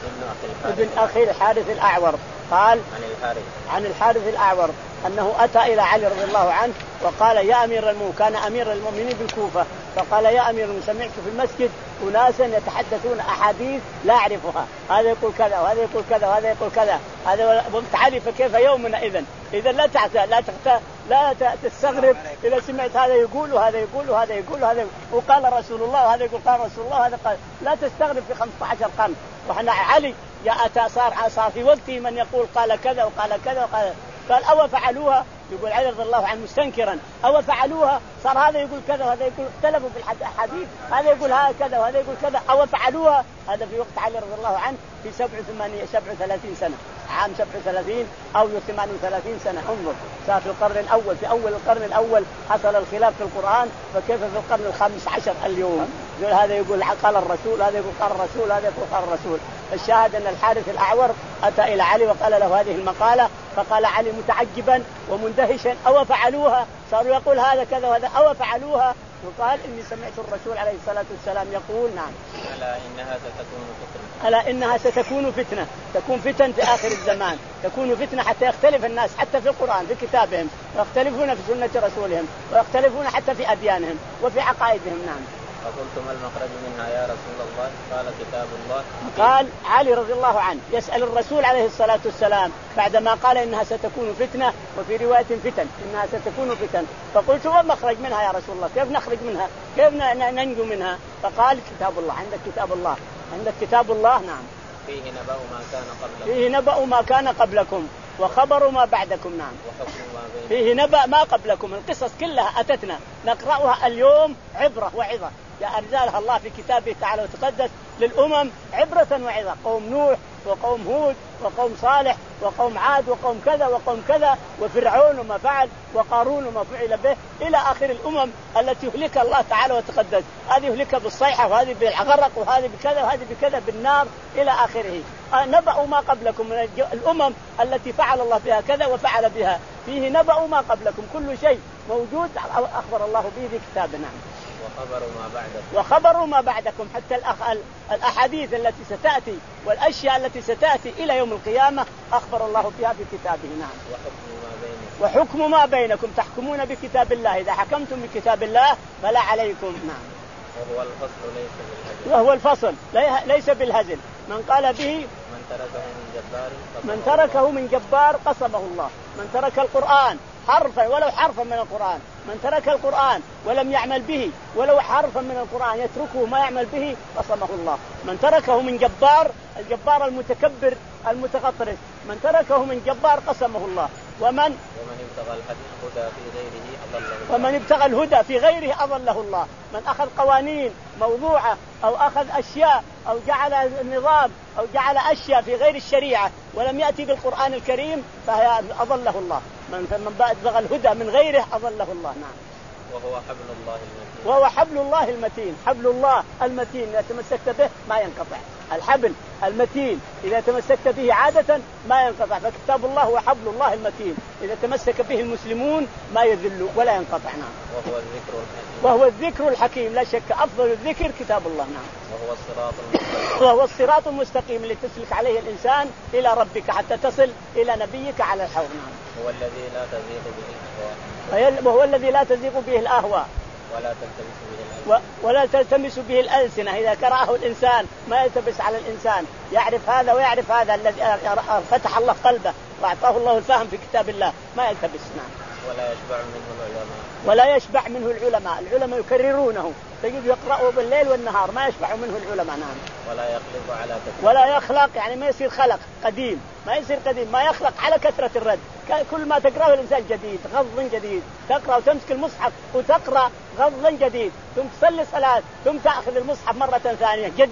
ابن ابن أخي الحارث الأعور قال عن الحارث عن الحارث الأعور أنه أتى إلى علي رضي الله عنه وقال يا أمير المؤمنين، كان أمير المؤمنين بالكوفة، فقال يا أمير المؤمنين سمعت في المسجد أناسا يتحدثون أحاديث لا أعرفها، هذا يقول كذا وهذا يقول كذا وهذا يقول كذا، هذا قلت علي فكيف يومنا إذن إذا لا تحتى لا تحتى لا تستغرب إذا سمعت هذا يقول وهذا يقول وهذا يقول وهذا وقال رسول الله وهذا يقول قال رسول الله وهذا قال، لا تستغرب في خمسة عشر قرن. وحنا علي يا أتى صار صار في وقته من يقول قال كذا وقال كذا وقال قال أو فعلوها، يقول علي رضي الله عنه مستنكرا أو فعلوها، صار هذا يقول كذا وهذا يقول اختلفوا في الحديث، هذا يقول هذا كذا وهذا يقول كذا أو فعلوها. هذا في وقت علي رضي الله عنه في سبع ثمانية سبع وثلاثين سنة، عام سبع وثلاثين أو ثمان وثلاثين سنة. انظر صار في القرن الأول، في أول القرن الأول حصل الخلاف في القرآن، فكيف في القرن الخامس عشر اليوم هذا يقول قال الرسول هذا يقول قال الرسول هذا يقول قال الرسول. الشاهد أن الحارث الأعور أتى إلى علي وقال له هذه المقالة، فقال علي متعجبا ومندهشا أو فعلوها، صاروا يقول هذا كذا وهذا أو فعلوها، وقال إني سمعت الرسول عليه الصلاة والسلام يقول نعم ألا إنها ستكون فتنة ألا إنها ستكون فتنة، تكون فتن في آخر الزمان، تكون فتنة حتى يختلف الناس حتى في القرآن في كتابهم، ويختلفون في سنة رسولهم، ويختلفون حتى في أديانهم وفي عقائدهم. نعم. فقلت ما المخرج منها يا رسول الله؟ قال كتاب الله. قال علي رضي الله عنه يسأل الرسول عليه الصلاة والسلام بعدما قال إنها ستكون فتنة، وفي رواية فتن إنها ستكون فتن، فقلت ما المخرج منها يا رسول الله؟ كيف نخرج منها؟ كيف ننجو منها؟ فقال كتاب الله. عندك كتاب الله؟ عندك كتاب الله. نعم. فيه نبأ ما كان قبلكم فيه نبأ ما كان قبلكم وخبر ما بعدكم. نعم. وحكم ما بينكم. فيه نبأ ما قبلكم، القصص كلها أتتنا نقرأها اليوم عبرة وعظة، يا أنزلها الله في كتابه تعالى وتقدس للأمم عبرة وعظة، قوم نوح وقوم هود وقوم صالح وقوم عاد وقوم كذا وقوم كذا وفرعون وما فعل وقارون وما فعل به إلى آخر الأمم التي يهلكها الله تعالى وتقدس، هذه يهلكها بالصيحة وهذه بالغرق وهذه بكذا وهذه بكذا بالنار إلى آخره. نبأ ما قبلكم من الأمم التي فعل الله بها كذا وفعل بها، فيه نبأ ما قبلكم، كل شيء موجود أخبر الله به في كتابنا. وخبر ما بعدكم وخبروا ما بعدكم، حتى الأحاديث التي ستأتي والأشياء التي ستأتي إلى يوم القيامة أخبر الله بها في كتابه. نعم. وحكم ما بينكم وحكم ما بينكم، تحكمون بكتاب الله، إذا حكمتم بكتاب الله فلا عليكم. نعم. وهو الفصل ليس بالهزل. وهو الفصل ليس بالهزل، من قال به من تركه من جبار من تركه من جبار قصمه الله. من ترك القرآن حرفا ولو حرفا من القرآن، من ترك القرآن ولم يعمل به ولو حرفا من القرآن يتركه ما يعمل به قصمه الله. من تركه من جبار، الجبار المتكبر المتغطرس، من تركه من جبار قصمه الله. ومن ومن ابتغى الهدى في غيره أضله الله. ومن ابتغى الهدى في غيره أضله الله. من أخذ قوانين موضوعة أو أخذ أشياء أو جعل نظام أو جعل أشياء في غير الشريعة ولم يأتي بالقرآن الكريم فهي أضله الله. من ابتغى الهدى من غيره أضله الله. نعم. وهو حبل الله المتين. وهو حبل الله المتين، حبل الله المتين إذا تمسكت به ما ينقطع، الحبل المتين إذا تمسكت به عادة ما ينقطع، فكتاب الله هو حبل الله المتين إذا تمسك به المسلمون ما يذل ولا ينقطع. نعم. وهو الذكر الحكيم. وهو الذكر الحكيم، لا شك أفضل الذكر كتاب الله. نعم. وهو الصراط المستقيم. وهو الصراط المستقيم اللي تسلك عليه الإنسان إلى ربك حتى تصل إلى نبيك على الحوض. نعم. هو الذي لا تزيغ به الأهواء. وهو الذي لا تزيغ به الأهواء ولا تلتبس به الألسنة. ولا تلتمس به الألسنة، إذا كرهه الإنسان ما يلتبس على الإنسان، يعرف هذا ويعرف هذا، الذي فتح الله قلبه وأعطاه الله الفهم في كتاب الله ما يلتبس. نعم. ولا يشبع منه العلماء. ولا يشبع منه العلماء، العلماء يكررونه تجد يقرأوا بالليل والنهار ما يشبع منه العلماء. نعم. ولا يخلق على كثرة. ولا يخلق يعني ما يصير خلق قديم، ما يصير قديم، ما يخلق على كثرة الرد، كل ما تقرأه الإنسان جديد غض جديد، تقرأ وتمسك المصحف وتقرأ غض جديد، ثم تصلي صلاة ثم تأخذ المصحف مرة ثانية جديد،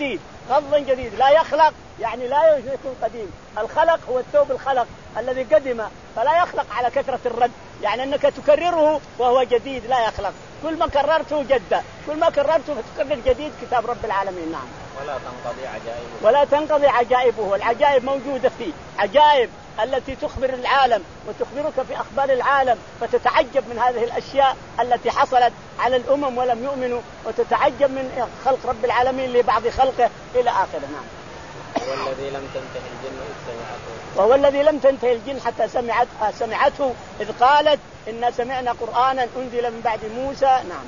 غض جديد لا يخلق يعني لا يكون قديم. الخلق هو الثوب الخلق الذي قدم فلا يخلق على كثرة الرد، يعني أنك تكرره وهو جديد لا يخلق، كل ما كررته جدة، كل ما كررته فتكرر جديد كتاب رب العالمين. نعم. ولا تنقضي عجائبه ولا تنقضي عجائبه. العجائب موجودة فيه، عجائب التي تخبر العالم وتخبرك في أخبار العالم، فتتعجب من هذه الأشياء التي حصلت على الأمم ولم يؤمنوا، وتتعجب من خلق رب العالمين لبعض خلقه إلى آخره. نعم. وهو الذي لم تنتهي الجن إذ سمعته وهو الذي لم تنتهي الجن حتى سمعت سمعته إذ قالت إنا سمعنا قرآنا أنزل من بعد موسى. نعم.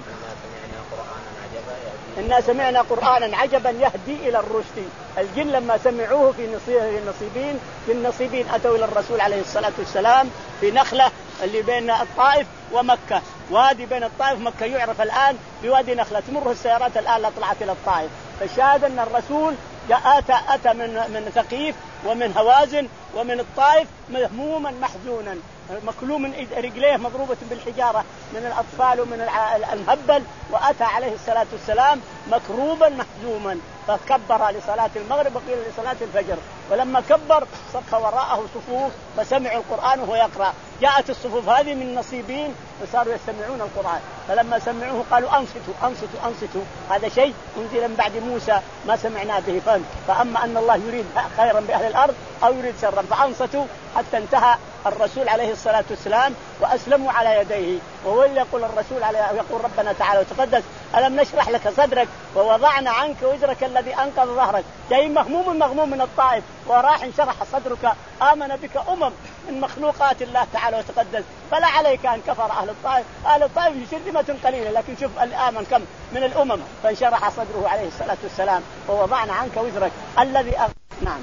إنا سمعنا قرآنا عجبا يهدي إلى الرشد. الجن لما سمعوه في النصيبين في النصيبين أتوا إلى الرسول عليه الصلاة والسلام في نخلة اللي بين الطائف ومكة، وادي بين الطائف ومكة يعرف الآن بوادي نخلة، تمره السيارات الآن لا طلعت إلى الطائف. فشاهد أن الرسول أتى أتى من من ثقيف ومن هوازن ومن الطائف مهموما محزونا، مكلوم رجليه مضروبة بالحجارة من الأطفال ومن المهبل، وأتى عليه الصلاة والسلام مكروبا محزوما، فكبر لصلاة المغرب وقيل لصلاة الفجر، ولما كبر صف وراءه صفوف فسمعوا القرآن وهو يقرأ. جاءت الصفوف هذه من نصيبين وصاروا يستمعون القرآن، فلما سمعوه قالوا أنصتوا أنصتوا أنصتوا، هذا شيء أنزل من بعد موسى ما سمعنا به فهم، فأما أن الله يريد خيرا بأهل الأرض أو يريد شرا، فأنصتوا حتى انتهى الرسول عليه الصلاة والسلام وأسلموا على يديه. وهو يقول الرسول عليه يقول ربنا تعالى وتقدس ألم نشرح لك صدرك ووضعنا عنك وزرك الذي أنقض ظهرك. جاي مهموم مغموم من الطائف وراح انشرح صدرك، آمن بك أمم من مخلوقات الله تعالى وتقدس، فلا عليك أن كفر أهل الطائف. أهل الطائف شرذمة قليلة، لكن شوف الآمن كم من الأمم، فانشرح صدره عليه الصلاة والسلام ووضعنا عنك وزرك الذي أغ... نعم.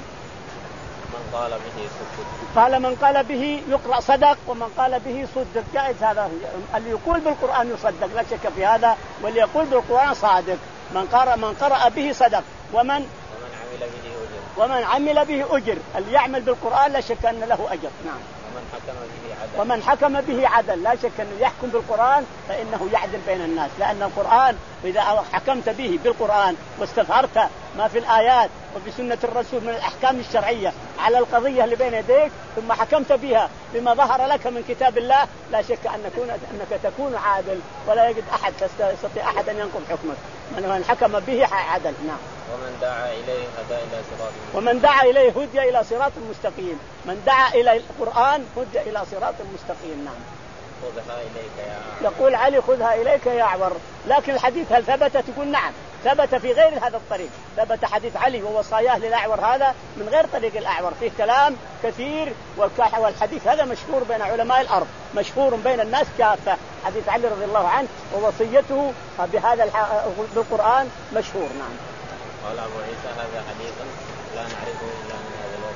من قال به صدق. قال من قال به يقرأ صدق، ومن قال به صدق. جائز هذا، اللي يقول بالقرآن يصدق لا شك في هذا، واللي يقول بالقرآن صادق. من قرأ من قرأ به صدق، ومن ومن عمل به أجر. ومن عمل به أجر. اللي يعمل بالقرآن لا شك أن له أجر. نعم. ومن حكم به عدل. ومن حكم به عدل، لا شك أنه يحكم بالقرآن فإنه يعدل بين الناس، لأن القرآن إذا حكمت به بالقرآن واستظهرت ما في الآيات وبسنة الرسول من الأحكام الشرعية على القضية اللي بين يديك ثم حكمت بها بما ظهر لك من كتاب الله، لا شك أن أنك تكون عادل، ولا يجد أحد يستطيع أحد أن ينقض حكمك. من حكم به عدل. نعم. ومن دعا إليه هدى إلى صراط ومن دعا إليه هدي إلى صراط مستقيم. من دعا إلى القرآن هدي إلى صراط مستقيم. نعم. خذها إليك يا أعور. يقول علي خذها إليك يا أعور، لكن الحديث هل ثبت؟ تقول نعم ثبت في غير هذا الطريق، ثبت حديث علي ووصاياه للأعور هذا من غير طريق الأعور، فيه كلام كثير، والحديث هذا مشهور بين علماء الأرض، مشهور بين الناس كافة، حديث علي رضي الله عنه ووصيته بهذا بالقرآن مشهور. نعم. قال أبو عيسى هذا حديث لا نعرفه إلا من هذا الوجه.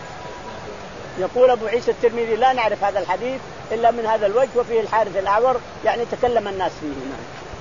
يقول أبو عيسى الترمذي لا نعرف هذا الحديث إلا من هذا الوجه، وفيه الحارث الأعور يعني تكلم الناس فيه. نعم.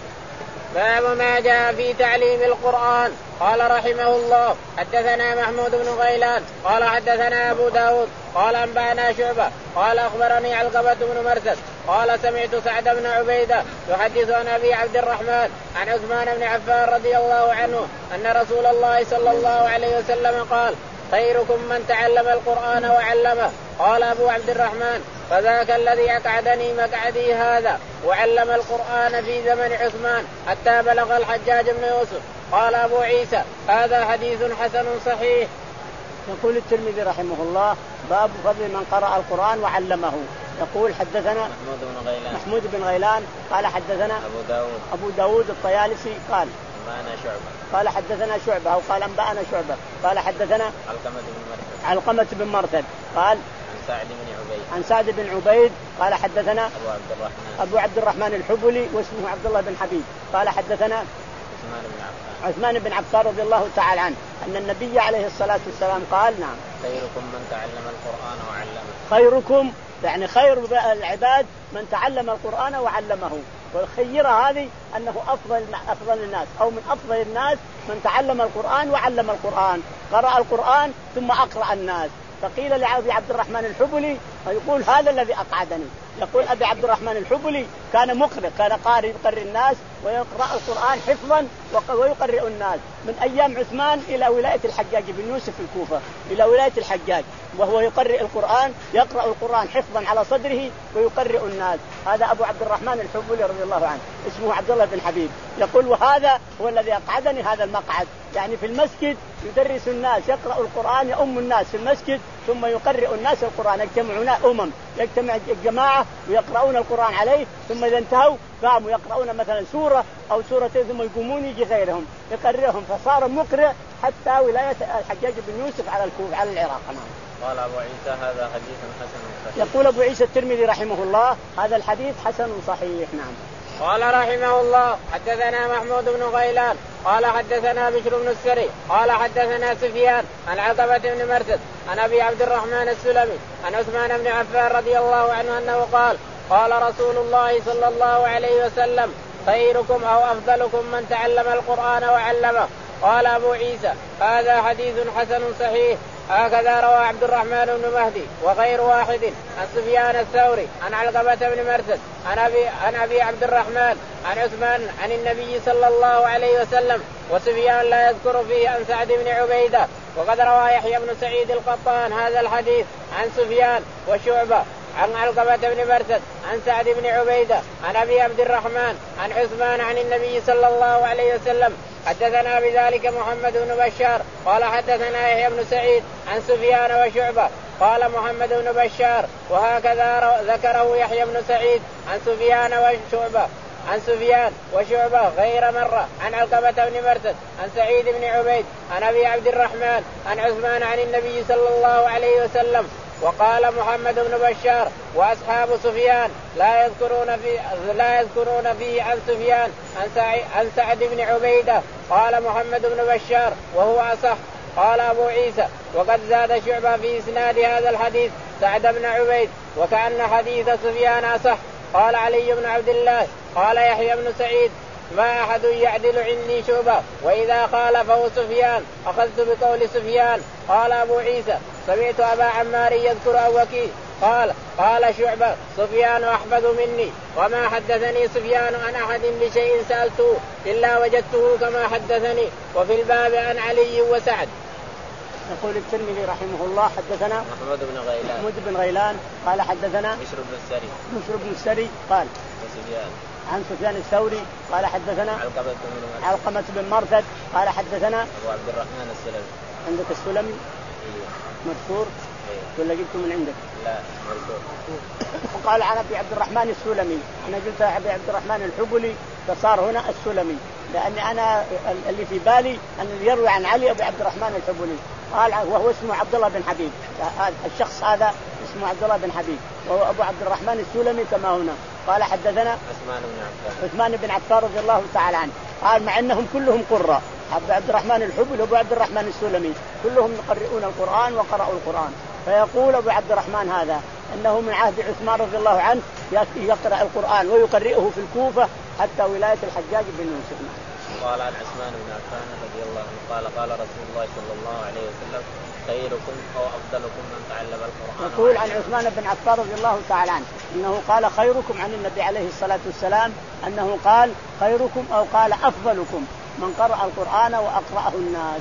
باب ما جاء في تعليم القرآن. قال رحمه الله حدثنا محمود بن غيلان قال حدثنا أبو داود قال أنبأنا شعبة قال أخبرني علقمة بن مرثد قال سمعت سعد بن عبيدة يحدث عن أبي عبد الرحمن عن عثمان بن عفان رضي الله عنه أن رسول الله صلى الله عليه وسلم قال خيركم من تعلم القرآن وعلمه. قال أبو عبد الرحمن فذاك الذي أقعدني مقعدي هذا وعلم القرآن في زمن عثمان حتى بلغ الحجاج بن يوسف. قال أبو عيسى هذا حديث حسن صحيح. يقول الترمذي رحمه الله باب فضل من قرأ القرآن وعلمه. يقول حدثنا محمود بن غيلان محمود بن غيلان قال حدثنا أبو داود أبو داود الطيالسي قال أنبأنا شعبة قال حدثنا شعبة أو قال أنبأنا شعبة قال حدثنا علقمة بن مرثد علقمة بن مرثد قال عن سعد بن عبيد عن سعد بن عبيد قال حدثنا أبو عبد الرحمن أبو عبد الرحمن الحبلي واسمه عبد الله بن حبيب قال حدثنا عثمان بن عفان عثمان بن عفان رضي الله تعالى عنه أن النبي عليه الصلاة والسلام قال نعم خيركم من تعلم القرآن وعلمه. خيركم يعني خير العباد من تعلم القرآن وعلمه، والخيرة هذه أنه أفضل أفضل الناس أو من أفضل الناس من تعلم القرآن وعلم القرآن، قرأ القرآن ثم أقرأ الناس. فقيل لأبي عبد الرحمن الحبلي فيقول هذا الذي أقعدني، يقول أبي عبد الرحمن الحبلي كان مقرئ، كان قارئ يقرئ الناس ويقرأ القرآن حفظا ويقرئ الناس من أيام عثمان إلى ولاية الحجاج بن يوسف في الكوفة، إلى ولاية الحجاج، وهو يقرئ القرآن، يقرأ القرآن حفظا على صدره ويقرئ الناس. هذا أبو عبد الرحمن الحبلي رضي الله عنه، اسمه عبد الله بن حبيب. يقول وهذا هو الذي أقعدني هذا المقعد، يعني في المسجد يدرس الناس، يقرأ القرآن، يؤم الناس في المسجد ثم يقرئ الناس القرآن. يجتمعون أمم، يجتمع الجماعة ويقرؤون القرآن عليه، ثم إذا انتهوا قاموا يقرؤون مثلا سورة أو سورتين ثم يقومون يجي غيرهم يقرئهم، فصار مقرئ حتى ولاية الحجاج بن يوسف على الكوفة على العراق. قال أبو عيسى هذا حديث حسن صحيح. يقول أبو عيسى الترمذي رحمه الله هذا الحديث حسن صحيح. نعم. قال رحمه الله حدثنا محمود بن غيلان قال حدثنا بشر بن السري قال حدثنا سفيان عن عقبة بن مرثد عن أبي عبد الرحمن السلمي عن عثمان بن عفان رضي الله عنه أنه قال قال رسول الله صلى الله عليه وسلم خيركم أو أفضلكم من تعلم القرآن وعلمه. قال أبو عيسى هذا حديث حسن صحيح. هكذا روى عبد الرحمن بن مهدي وغير واحد عن سفيان الثوري عن علقمة بن مرثد عن أبي, عن أبي عبد الرحمن عن عثمان عن النبي صلى الله عليه وسلم، وسفيان لا يذكر فيه عن سعد بن عبيدة. وقد روى يحيى بن سعيد القطان هذا الحديث عن سفيان وشعبة عن علقمة بن مرثد عن سعد بن عبيدة عن أبي عبد الرحمن عن عثمان عن النبي صلى الله عليه وسلم. حدثنا بذلك محمد بن بشار قال حدثنا يحيى بن سعيد عن سفيان وشعبة. قال محمد بن بشار وهكذا ذكره يحيى بن سعيد عن سفيان وشعبة عن سفيان وشعبة غير مرة عن علقمة بن مرثد عن سعيد بن عبيد عن أبي عبد الرحمن عن عثمان عن النبي صلى الله عليه وسلم. وقال محمد بن بشار وأصحاب سفيان لا يذكرون في لا يذكرون فيه عن سفيان عن سعد بن عبيدة. قال محمد بن بشار وهو أصح. قال أبو عيسى وقد زاد شعبة في إسناد هذا الحديث سعد بن عبيد وكأن حديث سفيان أصح. قال علي بن عبد الله قال يحيى بن سعيد ما أحد يعدل عني شعبة، وإذا خالفه سفيان أخذت بقول سفيان. قال أبو عيسى سمعت أبا عمار يذكر أوكي قال قال شعبة سفيان أحفظ مني، وما حدثني سفيان عن أحد بشيء سألته إلا وجدته كما حدثني. وفي الباب عن علي وسعد. يقول الترمذي رحمه الله حدثنا محمود بن غيلان محمود بن غيلان قال حدثنا بشر بن السري بشر بن السري قال وسفيان عن سفيان الثوري قال حدثنا علقمة بن علقمة بن مرثد قال حدثنا أبو عبد الرحمن السلمي. عندك السلمي إيه. مذكور إيه. ولا جبته من عندك؟ لا مذكور. وقال عن أبي عبد الرحمن السلمي، أنا قلت أبي عبد الرحمن الحبلي فصار هنا السلمي، لأني أنا اللي في بالي أن يروي عن علي أبي عبد الرحمن الحبلي. قال وهو اسمه عبد الله بن حبيب، الشخص هذا اسمه عبد الله بن حبيب وهو أبو عبد الرحمن السلمي كما هنا. قال حدثنا عثمان بن عفان عثمان بن عفان رضي الله تعالى عنه. قال مع أنهم كلهم قراء، عبد الرحمن الحبلي وأبو عبد الرحمن السلمي كلهم يقرؤون القرآن وقرأوا القرآن. فيقول أبو عبد الرحمن هذا أنه من عهد عثمان رضي الله عنه يقرأ القرآن ويقرئه في الكوفة حتى ولاية الحجاج بن يوسف. قال عن عثمان بن عفان رضي الله عنه قال قال رسول الله صلى الله عليه وسلم خيركم أو أفضلكم من تعلم القرآن. يقول عن عثمان بن عفان رضي الله تعالى عنه إنه قال خيركم عن النبي عليه الصلاة والسلام أنه قال خيركم أو قال أفضلكم من قرأ القرآن وأقرأه الناس.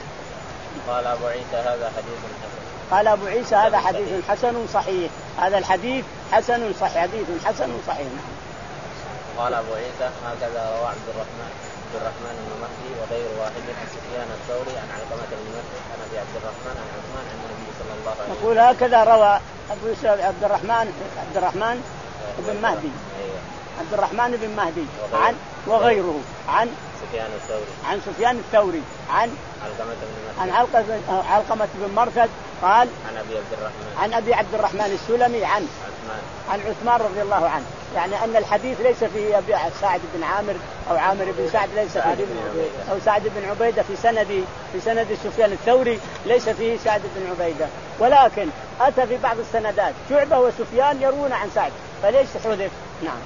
قال أبو عيسى هذا حديث حسن. قال أبو عيسى هذا حديث حسن صحيح. هذا الحديث حسن صحيح، حديث حسن صحيح. قال أبو عيسى هكذا روى عبد الرحمن عبد الرحمن بن مهدي وغير واحد عن سفيان الثوري عن علقمة بن مرثد عن أبي عبد الرحمن عن عثمان عن النبي صلى الله عليه وسلم. يقول هكذا روى أبو عبد الرحمن عبد الرحمن بن مهدي عبد الرحمن بن مهدي عن وغيره عن سفيان الثوري عن سفيان الثوري عن علقمة بن مرثد عن علقمة علقمة بن مرثد قال عن أبي عبد الرحمن عن أبي عبد الرحمن السلمي عن عثمان عن عثمان رضي الله عنه. يعني أن الحديث ليس فيه سعد بن عامر أو عامر بن سعد ليس فيه أو سعد بن عبيدة في سند في سند سفيان الثوري ليس فيه سعد بن عبيدة، ولكن أتى في بعض السندات شعبة وسفيان يروون عن سعد فليس حذف. نعم.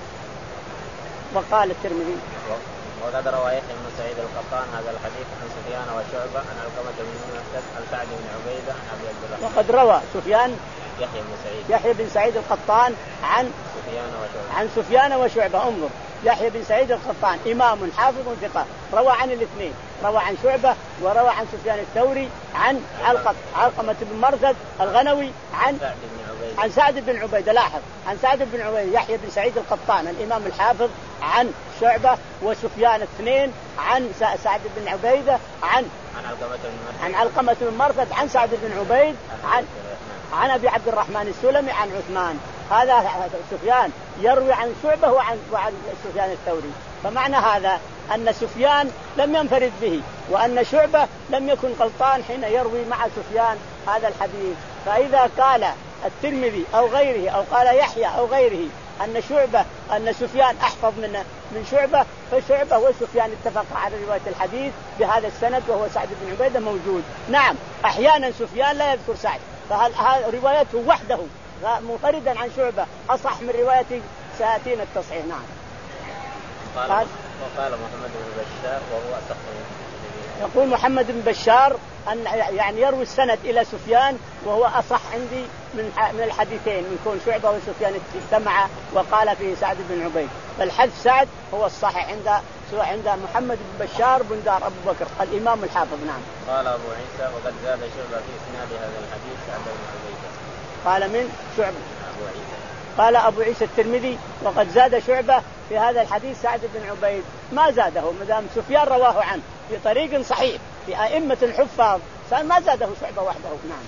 وقال الترمذي وقد روى يحيى بن سعيد القطان هذا الحديث عن سفيان وشعبة عن علقمة بن مرثد عن سعد بن عبيدة عن أبي عبد الرحمن. وقد روى سفيان يحيى بن سعيد يحيى بن سعيد القطان عن سفيان وشعبة عن سفيان وشعبة. انظر يحيى بن سعيد القطان إمام حافظ ثقة روى عن الاثنين، روى عن شعبة وروى عن سفيان الثوري عن علقمة علقمة بن مرثد الغنوي عن سعد بن عبيد عن سعد بن عبيدة. لاحظ عن سعد بن عبيدة يحيى بن سعيد القطان الإمام الحافظ عن شعبة وسفيان اثنين عن سعد بن عبيدة عن عن علقمة بن مرثد عن سعد بن عبيد عن عن أبي عبد الرحمن السلمي عن عثمان. هذا سفيان يروي عن شعبة وعن, وعن سفيان الثوري. فمعنى هذا أن سفيان لم ينفرد به وأن شعبة لم يكن غلطان حين يروي مع سفيان هذا الحديث. فإذا قال الترمذي أو غيره أو قال يحيى أو غيره أن شعبة أن سفيان أحفظ من من شعبة، فشعبة وسفيان اتفقا على رواية الحديث بهذا السند وهو سعد بن عبيدة موجود. نعم أحيانا سفيان لا يذكر سعد، فهل روايته وحده منفردا عن شعبة أصح من رواية سيأتينا التصحيح. نعم. قال وقال محمد بن بشار وهو أصح. يقول محمد بن بشار أن يعني يروي السند إلى سفيان وهو أصح عندي من من الحديثين، من كون شعبة وسفيان اجتمع وقال فيه سعد بن عبيد، فالحذف سعد هو الصحيح عند عند محمد بن بشار بن دار أبو بكر الإمام الحافظ. نعم. قال أبو عيسى وقد زاد شعبة في إسناد هذا الحديث سعد بن عبيد. قال من شعبة أبو عيسى قال أبو عيسى الترمذي وقد زاد شعبة في هذا الحديث سعد بن عبيد، ما زاده مدام سفيان رواه عنه في طريق صحيح في أئمة الحفاظ، ما زاده شعبة وحده. نعم.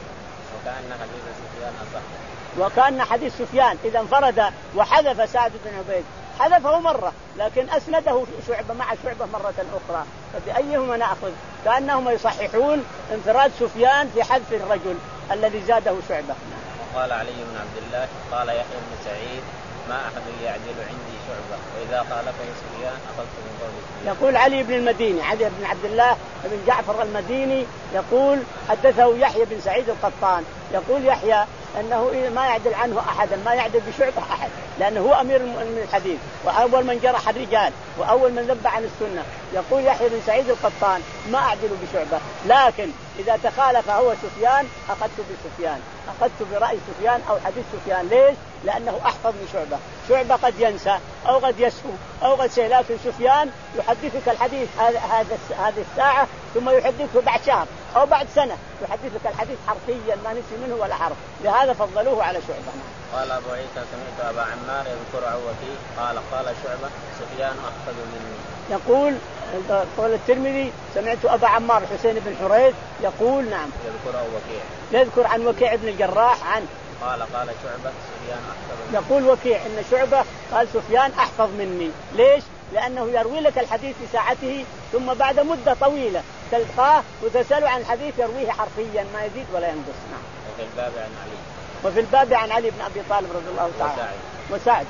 وكأن حديث سفيان أصح. وكأن حديث سفيان إذا انفرد وحذف سعد بن عبيد حذفه مرة لكن أسنده شعبة مع شعبة مرة أخرى، فبأيهما نأخذ؟ كأنهما يصححون انفراد سفيان في حذف الرجل الذي زاده شعبة. وقال علي بن عبد الله قال يحيى بن سعيد ما أحد يعدل عندي شعبة وإذا خالفه سفيان أخذت من قوله. يقول علي بن المديني علي بن عبد الله بن جعفر المديني يقول حدثه يحيى بن سعيد القطان، يقول يحيى أنه ما يعدل عنه أحدا، ما يعدل بشعبة أحد لأنه هو أمير من الحديث وأول من جرح الرجال وأول من ذب عن السنة. يقول يحيى بن سعيد القطان ما أعدل بشعبة، لكن إذا تخالف هو سفيان أخذت بسفيان، أخذت برأي سفيان أو حديث سفيان. ليش؟ لأنه أحفظ من شعبة. شعبة قد ينسى أو قد يسهو أو قد شيء، لكن سفيان يحدثك الحديث هذا هذه الساعة ثم يحدثه بعد شهر أو بعد سنة، يحدثك الحديث حرفيا ما نسي منه ولا حرف، لهذا فضلوه على شعبة. قال أبو عيسى سمعت أبا عمار يذكر عوتي قال قال شعبة سفيان أحفظ مني. يقول قول الترمذي سمعت أبا عمار حسين بن حريث يقول نعم يذكر وكيع يذكر عن وكيع بن الجراح عن قال قال شعبة سفيان أحفظ مني. يقول وكيع إن شعبة قال سفيان أحفظ مني. ليش؟ لأنه يروي لك الحديث في ساعته ثم بعد مدة طويلة تلقاه وتسأله عن الحديث يرويه حرفيا ما يزيد ولا ينقص. نعم. وفي الباب عن علي وفي الباب عن علي بن أبي طالب رضي الله تعالى وسعد, وسعد.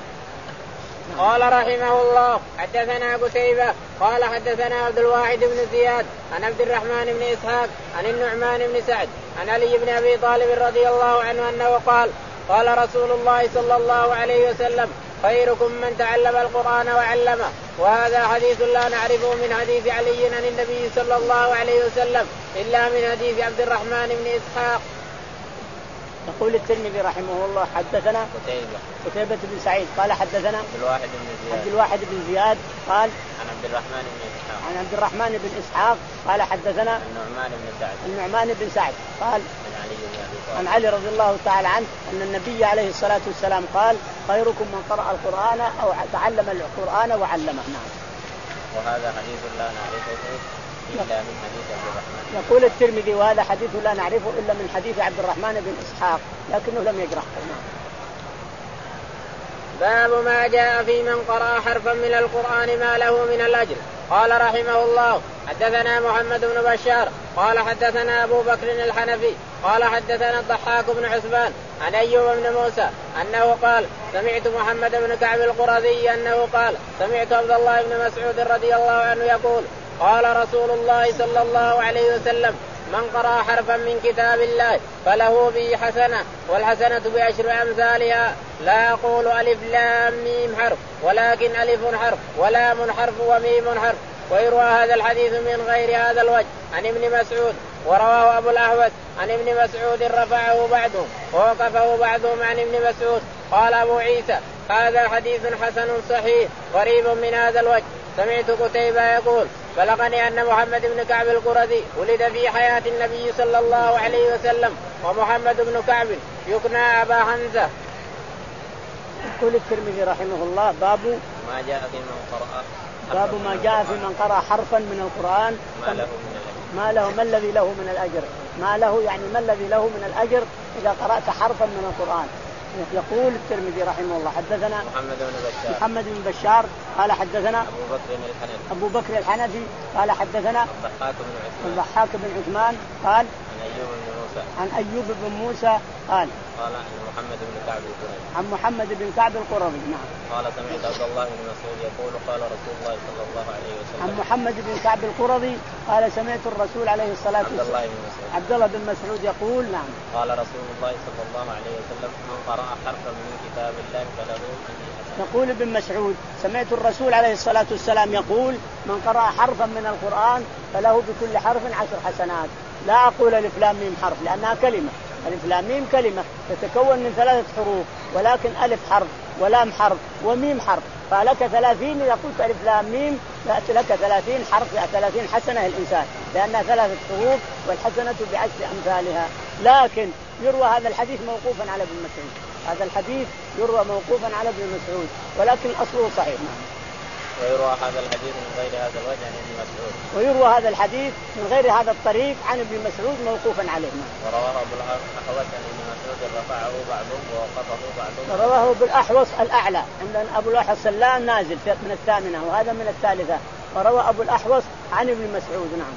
قال رحمه الله حدثنا قتيبة قال حدثنا عبد الواحد بن زياد عن عبد الرحمن بن إسحاق عن النعمان بن سعد عن علي بن أبي طالب رضي الله عنه أنه قال قال رسول الله صلى الله عليه وسلم خيركم من تعلم القرآن وعلمه. وهذا حديث لا نعرفه من حديث علي عن النبي صلى الله عليه وسلم إلا من حديث عبد الرحمن بن إسحاق. يقول الترمذي رحمه الله حدثنا قتيبة قتيبة بن سعيد قال حدثنا عبد الواحد بن زياد عبد الواحد بن زياد قال عن عبد الرحمن بن إسحاق عن عبد الرحمن بن إسحاق قال حدثنا النعمان بن سعد النعمان بن سعد قال عن علي بن أبي طالب عن علي رضي الله تعالى عنه أن النبي عليه الصلاة والسلام قال خيركم من قرأ القرآن أو تعلم القرآن وعلمه. نعم. وهذا حديث لا نعرفه إلا من حديث عبد الرحمن. يقول الترمذي وهذا حديث لا نعرفه إلا من حديث عبد الرحمن بن إسحاق لكنه لم يجرحه. باب ما جاء في من قرأ حرفا من القرآن ما له من الأجر. قال رحمه الله حدثنا محمد بن بشار قال حدثنا أبو بكر الحنفي قال حدثنا الضحاك بن عثمان عن أيوب بن موسى أنه قال سمعت محمد بن كعب القرظي أنه قال سمعت عبد الله بن مسعود رضي الله عنه يقول قال رسول الله صلى الله عليه وسلم من قرأ حرفا من كتاب الله فله به حسنة والحسنة بعشر أمثالها لا أقول ألف لام ميم حرف ولكن ألف حرف ولام حرف وميم حرف ويروى هذا الحديث من غير هذا الوجه عن ابن مسعود. ورواه أبو الأحوص عن ابن مسعود رفعه بعضهم ووقفه بعضهم عن ابن مسعود. قال أبو عيسى هذا حديث حسن صحيح غريب من هذا الوجه. سمعت قتيبة يقول بلغني أن محمد بن كعب القرظي ولد في حياة النبي صلى الله عليه وسلم ومحمد بن كعب يكنى أبا حمزة. يقول الترمذي رحمه الله باب ما جاء في من قرأ باب ما جاء في من قرأ حرفا من القرآن ما له من الأجر ما له ما الذي له من الأجر ما له يعني ما الذي له من الأجر إذا قرأت حرفا من القرآن. يقول الترمذي رحمه الله حدثنا محمد بن بشار محمد بن بشار قال حدثنا أبو بكر الحنفي أبو بكر الحنفي قال حدثنا الضحاك بن عثمان الضحاك بن عثمان قال عن أيوب بن موسى عن أيوب بن موسى قال قال عن محمد بن كعب القرظي عن محمد بن كعب القرظي نعم قال سمعت عبد الله بن مسعود يقول قال رسول الله صلى الله عليه وسلم عن محمد بن كعب القرظي قال سمعت الرسول عليه الصلاة والسلام عبد الله بن مسعود عبد الله بن مسعود يقول نعم قال رسول الله صلى الله عليه وسلم من قرأ حرفا من كتاب الله فله يقول ابن مسعود سمعت الرسول عليه الصلاة والسلام يقول من قرأ حرفا من القرآن فله بكل حرف عشر حسنات. لا أقول الف لام ميم حرف لأنها كلمة الف لام ميم كلمة تتكون من ثلاثة حروف ولكن ألف حرف ولام حرف وميم حرف فلك ثلاثين إذا قلت ألف لام ميم لك ثلاثين حرف ثلاثين حسنة الإنسان لأنها ثلاثة حروف والحسنة بعشر أمثالها. لكن يروى هذا الحديث موقوفا على ابن مسعود هذا الحديث يروى موقوفا على ابن مسعود ولكن أصله صحيح. ويروى هذا الحديث من غير هذا الوجه عن ابن مسعود ويروى هذا الحديث من غير هذا الطريق عن ابن مسعود موقوفا عليه. ورواه أبو الأحوص عن ابن مسعود رفعه بعضهم ووقفه بعضهم. ورواه أبو الأحوص الأعلى عندنا أبو الأحوص السلام نازل من الثامنة وهذا من الثالثة. وروى أبو الأحوص عن ابن مسعود نعم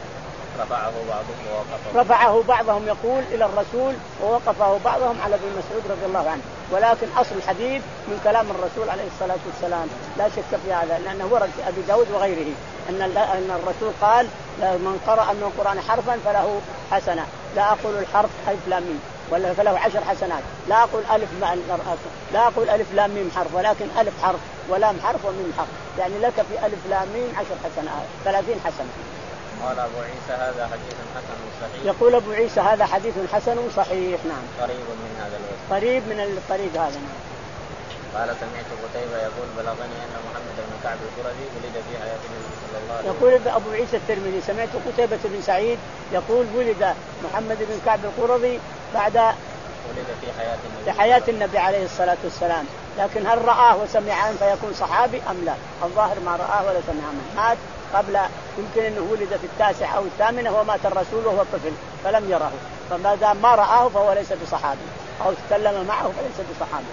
رفعه بعضهم ووقفه رفعه بعضهم يقول إلى الرسول ووقفه بعضهم على ابن مسعود رضي الله عنه. ولكن أصل الحديث من كلام الرسول عليه الصلاة والسلام لا شك في هذا لأنه ورد في أبي داود وغيره أن أن الرسول قال من قرأ من القرآن حرفا فله حسنة. لا أقول الحرف ألف لام ميم ولا فله عشر حسنات. لا أقول ألف لا أقول ألف لام ميم حرف ولكن ألف حرف ولام حرف وميم حرف يعني لك في ألف لام ميم عشر حسنات ثلاثين حسنة. قال أبو عيسى هذا حديث حسن صحيح. يقول أبو عيسى هذا حديث حسن صحيح نعم قريب من هذا الوجه قريب من الطريق هذا نعم. قال سمعت قتيبة يقول بلغني أن محمد بن كعب القرظي ولد في حياة النبي صلى الله عليه وسلم. يقول أبو عيسى الترمذي سمعت قتيبة بن سعيد يقول ولد محمد بن كعب القرظي بعد ولد في حياة النبي في حياة النبي عليه الصلاة والسلام. لكن هل رآه وسمع عنه فيكون صحابي أم لا؟ الظاهر ما رآه ولا سمع عنه. مات قبل يمكن أنه ولد في التاسع أو الثامنة ومات الرسول وهو طفل فلم يره فما دام ما رآه فهو ليس بصحابي أو تكلم معه فليس بصحابي.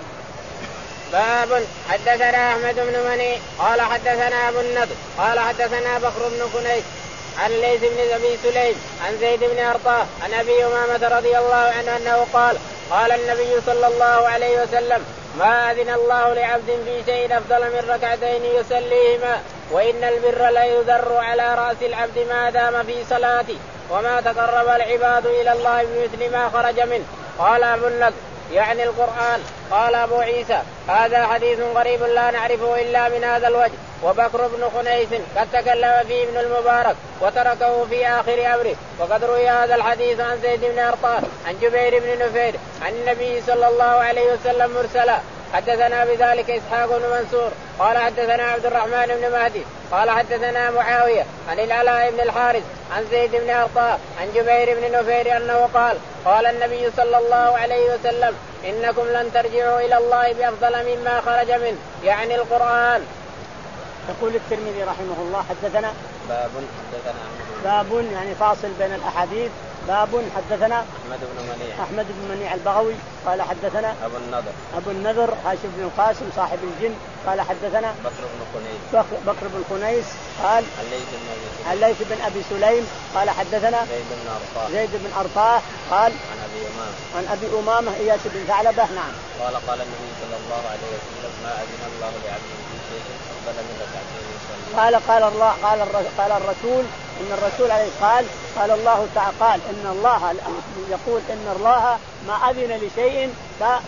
باب حدثنا أحمد بن مني قال حدثنا أبو النضر قال حدثنا بكر بن كنيس عن ليث بن أبي سليم عن زيد بن أرطاه عن أبي أمامة رضي الله عنه أنه قال قال النبي صلى الله عليه وسلم ما أذن الله لعبد في شيء أفضل من ركعتين يصليهما وإن البر لا يذر على رأس العبد ما دام في صلاته وما تقرب العباد إلى الله بمثل ما خرج منه. قال أبو النضر يعني القرآن. قال أبو عيسى هذا حديث غريب لا نعرفه إلا من هذا الوجه. وبكر بن خنيس قد تكلم فيه ابن المبارك وتركه في آخر أمره. وقد روي هذا الحديث عن زيد بن أرطاه عن جبير بن نفير عن النبي صلى الله عليه وسلم مرسلا. حدثنا بذلك إسحاق بن منصور قال حدثنا عبد الرحمن بن مهدي قال حدثنا معاوية عن العلاء بن الحارث عن زيد بن أرطاه عن جبير بن نفير أنه قال قال النبي صلى الله عليه وسلم إنكم لن ترجعوا إلى الله بأفضل مما خرج منه يعني القرآن. يقول الترمذي رحمه الله حدثنا باب حدثنا باب يعني فاصل بين الأحاديث. باب حدثنا أحمد بن منيع أحمد بن منيع البغوي قال حدثنا أبو النضر أبو النضر هاشم بن القاسم صاحب الجن قال حدثنا بكر بن خنيس بكر بن خنيس قال عن ليث بن أبي سليم قال حدثنا زيد بن أرطاه زيد بن أرطاه قال عن أبي أمامة عن أبي أمامة إياس بن ثعلبة نعم قال قال النبي صلى الله عليه وسلم ما أذن الله لعبد في شيء أفضل من ركعتين يصلي. قال قال الله قال قال الرسول إن الرسول عليه قال قال الله تعالى قال إن الله يقول إن الله ما أذن لشيء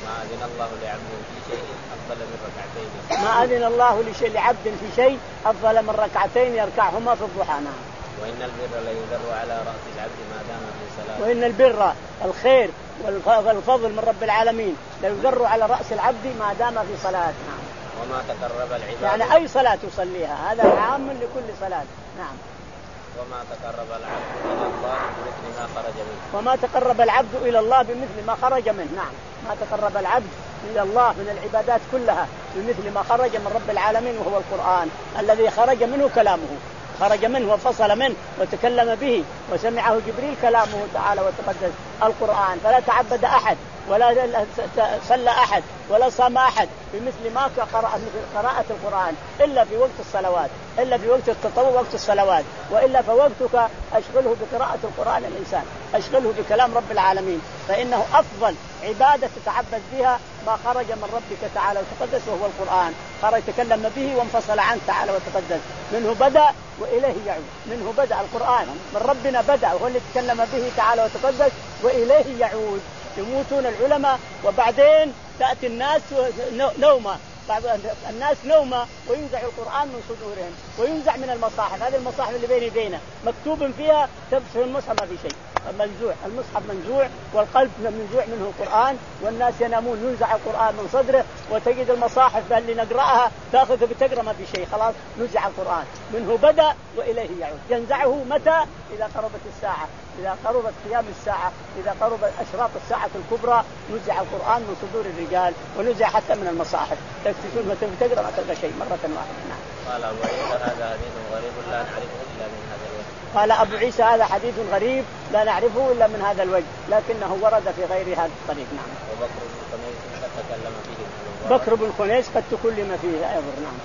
ما أذن الله لعبد في شيء أفضل من ركعتين. ما أذن الله لشيء لعبد في شيء أفضل من ركعتين يركعهما في الضحى. نعم. وإن البر ليذر على رأس العبد ما دام في صلاة. وإن البر الخير والفضل من رب العالمين ليذر على رأس العبد ما دام في صلاة. نعم. وما تقرب العباد يعني أي صلاة يصليها، هذا عام لكل صلاة. نعم. وما تقرب العبد إلى الله بمثل ما خرج منه. وما تقرب العبد إلى الله بمثل ما خرج منه. نعم. ما تقرب العبد إلى الله من العبادات كلها بمثل ما خرج من رب العالمين وهو القرآن الذي خرج منه كلامه، خرج منه وفصل منه وتكلم به وسمعه جبريل كلامه تعالى وتقدس القرآن. فلا تعبد أحد ولا صلى أحد ولا صام أحد بمثل ما قرأ مثل قراءة القرآن إلا في وقت الصلوات، إلا في وقت التطوع وقت الصلوات، وإلا فوقتك أشغله بقراءة القرآن الإنسان، أشغله بكلام رب العالمين، فإنه أفضل عبادة تتعبد بها ما خرج من ربك تعالى وتقدس وهو القرآن. خرج تكلم به وانفصل عنه تعالى وتقدس، منه بدأ وإليه يعود. منه بدأ القرآن، من ربنا بدأ وهو اللي تكلم به تعالى وتقدس وإليه يعود. يموتون العلماء وبعدين تأتي الناس نوما، بعض الناس نوما وينزع القرآن من صدورهم وينزع من المصاحف. هذه المصاحف اللي بين يدينا مكتوب فيها تبصر المصحف ما في شيء، منزوع المصحف منزوع والقلب منزوع منه القرآن، والناس ينامون ينزع القرآن من صدره، وتجد المصاحف اللي نقرأها تأخذ بتقرأ ما في شيء، خلاص نزع القرآن. منه بدأ وإليه يعود. ينزعه متى؟ إذا قربت الساعة، إذا قربت قيام الساعة، إذا قربت أشراط الساعة الكبرى نزع القرآن من صدور الرجال ونزع حتى من المصاحف، تكتشفون ما تقرأ ما تلقى شيء مرة واحدة. نعم. قال أبو عيسى هذا حديث غريب لا نعرفه إلا من هذا الوجه. قال أبو عيسى هذا حديث غريب لا نعرفه إلا من هذا الوجه، لكنه ورد في غير هذا الطريق. نعم. وبكر بن خنيس قد تكلم فيه. بكر بن خنيس قد تكلم فيه أيضا. نعم.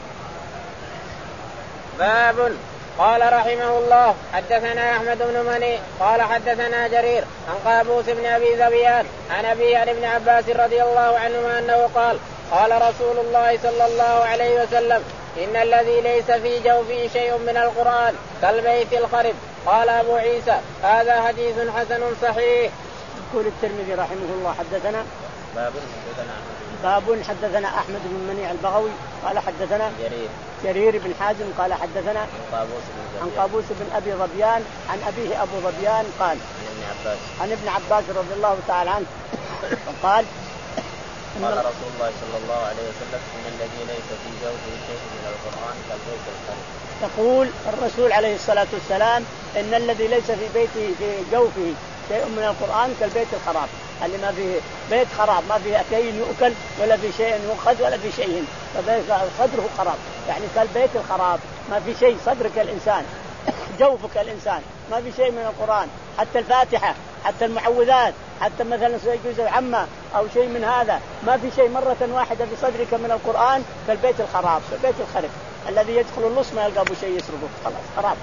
باب. قال رحمه الله حدثنا أحمد بن مني قال حدثنا جرير عن قابوس بن أبي ذبيان عن أبي عن ابن عباس رضي الله عنهما أنه قال قال رسول الله صلى الله عليه وسلم إن الذي ليس في جوفه شيء من القرآن كالبيت الخرب. قال أبو عيسى هذا حديث حسن صحيح. يقول الترمذي رحمه الله حدثنا باب حدثنا باب حدثنا أحمد بن منيع البغوي قال حدثنا جرير جرير بن حازم قال حدثنا عن قابوس بن, عن قابوس بن أبي ظبيان عن أبيه أبو ظبيان قال عن ابن عباس عن ابن عباس رضي الله تعالى عنه قال قال رسول الله صلى الله عليه وسلم إن الذي ليس في جوفه شيء من القرآن كالبيت الخرب. يقول الرسول عليه الصلاة والسلام إن الذي ليس في بيته في جوفه شيء من القرآن كالبيت الخراب، اللي ما فيه بيت خراب ما فيه شيء يؤكل ولا في شيء يؤخذ ولا في شيء، صدره خراب يعني كالبيت الخراب، ما في شيء صدرك الإنسان جوفك الإنسان ما في شيء من القرآن، حتى الفاتحة حتى المعوذات حتى مثلا جزء العامة أو شيء من هذا ما في شيء مرة واحدة في صدرك من القرآن كالبيت الخراب، كالبيت الخرب الذي يدخل اللص ما يلقى أبو شيء يسرقه خلاص خراب.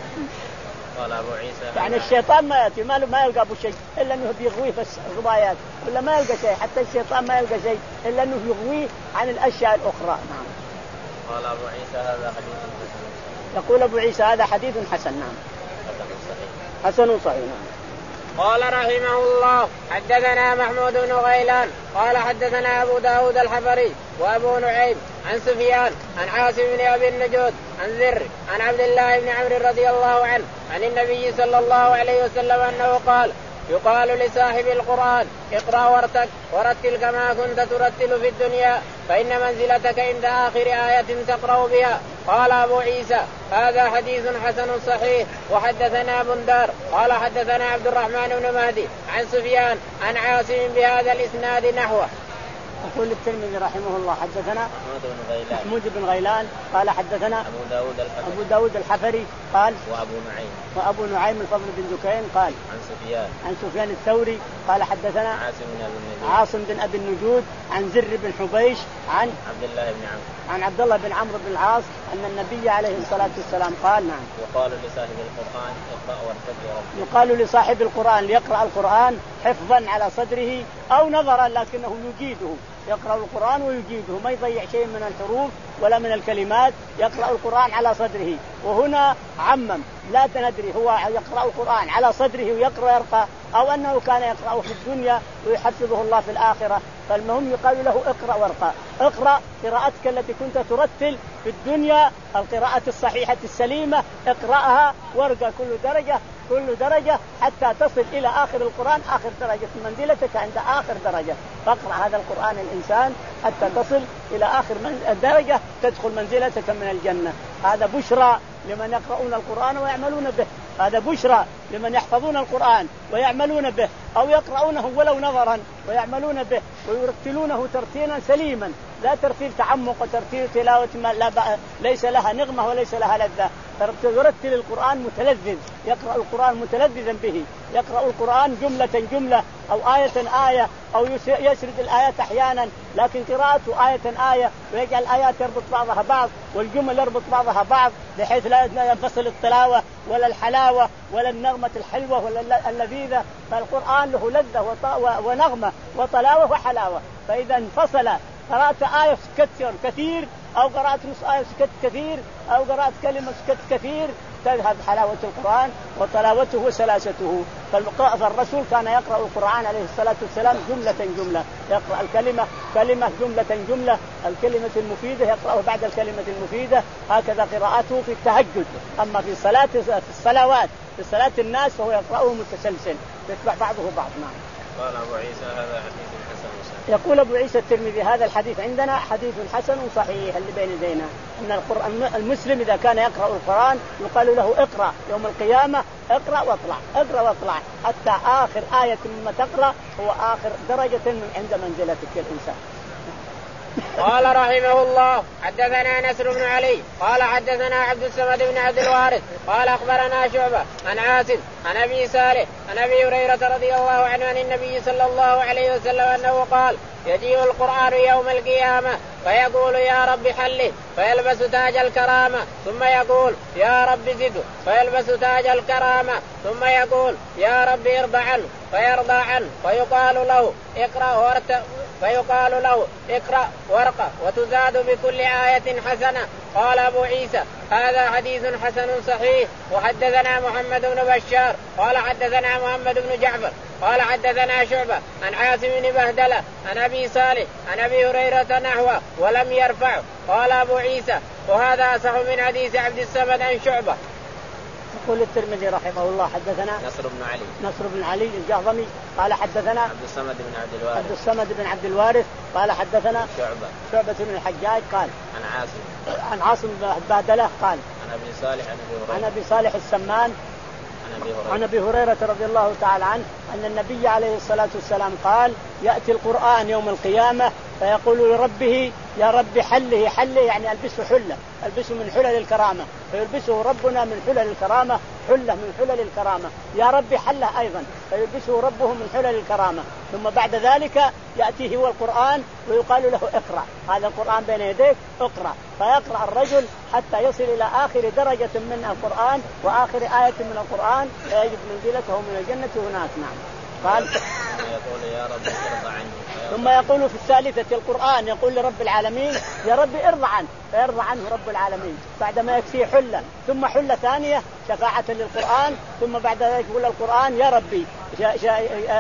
قال أبو عيسى يعني الشيطان ما يأتي ما ما يلقى أبو شيء إلا إنه بيغويه في الربايات ولا ما يلقى شيء، حتى الشيطان ما يلقى شيء إلا إنه يغويه عن الأشياء الأخرى. نعم. قال أبو عيسى هذا حديث حسن. يقول أبو عيسى هذا حديث حسن. نعم. حسن صحيح. حسن صحيح. نعم. قال رحمه الله حدثنا محمود بن غيلان قال حدثنا أبو داود الحفري وأبو نعيم عن سفيان عن عاصم بن أبي النجود عن زر عن عبد الله بن عمرو رضي الله عنه عن النبي صلى الله عليه وسلم أنه قال يقال لصاحب القرآن اقرأ وارتك ورتل كما كنت ترتل في الدنيا فإن منزلتك عند آخر آية تقرأ بها. قال أبو عيسى هذا حديث حسن صحيح. وحدثنا بندار قال حدثنا عبد الرحمن بن مهدي عن سفيان عن عاصم بهذا الإسناد نحوه. يقول الترمذي رحمه الله حدثنا محمود بن غيلان محمود بن غيلان قال حدثنا أبو داود الحفري أبو داود الحفري قال وأبو نعيم وأبو نعيم الفضل بن دكين قال عن سفيان عن سفيان الثوري قال حدثنا عاصم بن أبي النجود عاصم بن أبي النجود عن زر بن حبيش عن عبد الله بن عمرو عن عبد الله بن عمرو بن العاص أن النبي عليه الصلاة والسلام قال نعم وقال لصاحب القرآن اقرأ وارتق ورتل. يقال لصاحب القرآن ليقرأ القرآن حفظا على صدره أو نظرا لكنه يجيده، يقرأ القرآن ويجيده ما يضيع شيء من الحروف ولا من الكلمات، يقرأ القرآن على صدره. وهنا عمم لا تندري هو يقرأ القرآن على صدره ويقرأ يرقى أو أنه كان يقرأه في الدنيا ويحفظه الله في الآخرة، فالمهم يقال له اقرأ وارقى. اقرأ قراءتك التي كنت ترتل في الدنيا القراءة الصحيحة السليمة، اقرأها وارقى كل درجة كل درجة حتى تصل إلى آخر القرآن، آخر درجة منزلتك عند آخر درجة. فاقرأ هذا القرآن الإنسان حتى تصل إلى آخر الدرجة تدخل منزلتك من الجنة. هذا بشرى لمن يقرؤون القرآن ويعملون به، هذا بشرى لمن يحفظون القرآن ويعملون به أو يقرؤونه ولو نظرا ويعملون به ويرتلونه ترتيلا سليما، لا ترتيل تعمق وترتيل تلاوة ما لا ليس لها نغمة وليس لها لذة. يرتل القرآن متلذذ، يقرأ القرآن متلذذا به، يقرأ القرآن جملة جملة أو آية آية أو يسرد الآيات أحيانا، لكن قراءته آية آية ويجعل الآيات يربط بعضها بعض والجمل يربط بعضها بعض بحيث لا ينفصل التلاوة ولا الحلاوة ولا النغمة الحلوة ولا اللذيذة. فالقرآن له لذة ونغمة وطلاوة وحلاوة، فإذا انفصل قرأت آية سكت كثير أو قرأت نص آية سكت كثير أو قرأت كلمة سكت كثير تذهب حلاوة القرآن وطلاوته وسلاسته. فالرسول كان يقرأ القرآن عليه الصلاة والسلام جملة جملة، يقرأ الكلمة كلمة جملة جملة، الكلمة المفيدة يقرأه بعد الكلمة المفيدة، هكذا قراءته في التهجد. أما في الصلاة في الصلوات في صلاة الناس فهو يقرأه متسلسل يتبع بعضه بعض. نعم. قال أبو عيسى هذا حديث حسن صحيح. يقول أبو عيسى الترمذي هذا الحديث عندنا حديث حسن صحيح اللي بين يدينا، أن القرآن المسلم إذا كان يقرأ القرآن يقال له اقرأ يوم القيامة، اقرأ واطلع اقرأ واطلع حتى آخر آية مما تقرأ هو آخر درجة من عند منزلتك الإنسان. قال رحمه الله حدثنا نصر بن علي قال حدثنا عبد الصمد بن عبد الوارث قال أخبرنا شعبة عن عاصم عن أبي صالح عن أبي هريرة رضي الله عنه عن النبي صلى الله عليه وسلم أنه قال يجيء القرآن يوم القيامة فيقول يا رب حله فيلبس تاج الكرامة ثم يقول يا رب زده فيلبس تاج الكرامة ثم يقول يا رب ارضى عنه فيرضى عنه فيقال له اقرأ ورت فيقال له اقرأ وارقى وتزاد بكل آية حسنة. قال أبو عيسى هذا حديث حسن صحيح. وحدثنا محمد بن بشار قال حدثنا محمد بن جعفر قال حدثنا شعبة عن عاصم بن بهدلة عن أبي صالح عن أبي هريرة نحوه ولم يرفعه. قال أبو عيسى وهذا أصح من حديث عبد الصمد عن شعبة. يقول الترمذي رحمه الله حدثنا نصر بن علي نصر بن علي الجهضمي قال حدثنا عبد الصمد بن عبد الوارث عبد الصمد بن عبد الوارث قال حدثنا شعبة شعبة بن الحجاج قال عن عاصم عن عاصم بن بهدلة قال عن أبي صالح عن أبي هريرة عن أبي صالح السمان عن أبي هريرة عن أبي هريرة رضي الله تعالى عنه أن النبي عليه الصلاة والسلام قال يأتي القرآن يوم القيامة فيقول لربه يا رب حله حله يعني ألبسه حلة ألبسه من حلل الكرامة، فيلبسه ربنا من حلل الكرامة حلة من حلل الكرامة يا رب حله أيضا فيلبسه ربه من حلل الكرامة. ثم بعد ذلك يأتيه هو القرآن ويقال له اقرأ هذا القرآن بين يديك اقرأ، فيقرأ الرجل حتى يصل إلى آخر درجة من القرآن وآخر آية من القرآن فيجد منزلته من الجنة هناك. نعم. قال يقول يا رب ارضى عنه ثم يقول في الثالثة القرآن يقول لرب العالمين يا رب ارضى عنه فيرضى عنه رب العالمين بعدما يكفيه حلة ثم حلة ثانية شفاعة للقرآن ثم بعد ذلك يقول القرآن يا ربي شا شا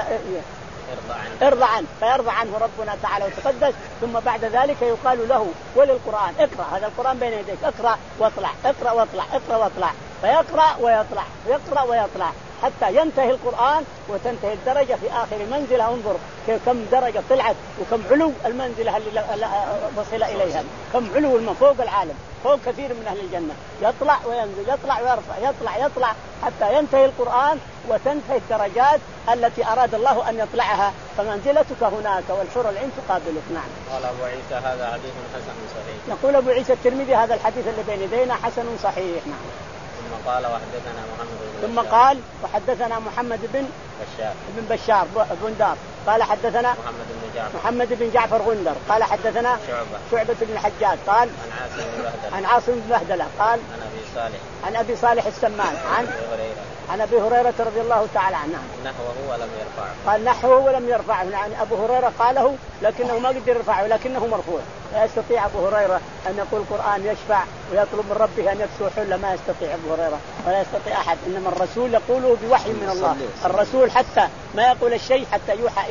ارضى عنه فيرضى عنه ربنا تعالى وتقدس. ثم بعد ذلك يقال له وللقرآن اقرأ هذا القرآن بين يديك اقرأ واطلع اقرأ واطلع اقرأ واطلع فيقرأ ويطلع يقرأ ويطلع حتى ينتهي القرآن وتنتهي الدرجة في آخر منزلة. انظر كم درجة طلعت وكم علو المنزلة اللي وصل إليها، كم علو من فوق العالم فوق كثير من أهل الجنة يطلع وينزل يطلع ويرفع يطلع يطلع حتى ينتهي القرآن وتنتهي الدرجات التي أراد الله أن يطلعها فمنزلتك هناك والحور العين تقابلك. نعم. قال أبو عيسى هذا حديث حسن صحيح. يقول أبو عيسى الترمذي هذا الحديث اللي بين يدينا حسن صحيح. نعم. ثم قال وحدثنا محمد بن ثم قال وحدثنا محمد بن بشار بن بشار بندار قال حدثنا محمد بن جعفر محمد بن جعفر غندر قال حدثنا شعبة شعبة بن الحجاج قال عن عاصم بن بهدلة عن عاصم بن بهدلة قال عن أبي صالح عن أبي صالح السمان عن أبي هريرة عن أبي هريرة رضي الله تعالى عنه نحوه ولم يرفعه. قال نحوه ولم يرفعه يعني أبو هريرة قاله لكنه ما قدر يرفعه لكنه مرفوع. لا يستطيع أبو هريرة أن يقول القرآن يشفع ويطلب من ربه أن يكسو حلة ما يستطيع أبو هريرة ولا يستطيع أحد إنما الرسول يقوله بوحي من الله. الرسول حتى ما يقول الشيء حتى يوحى إليه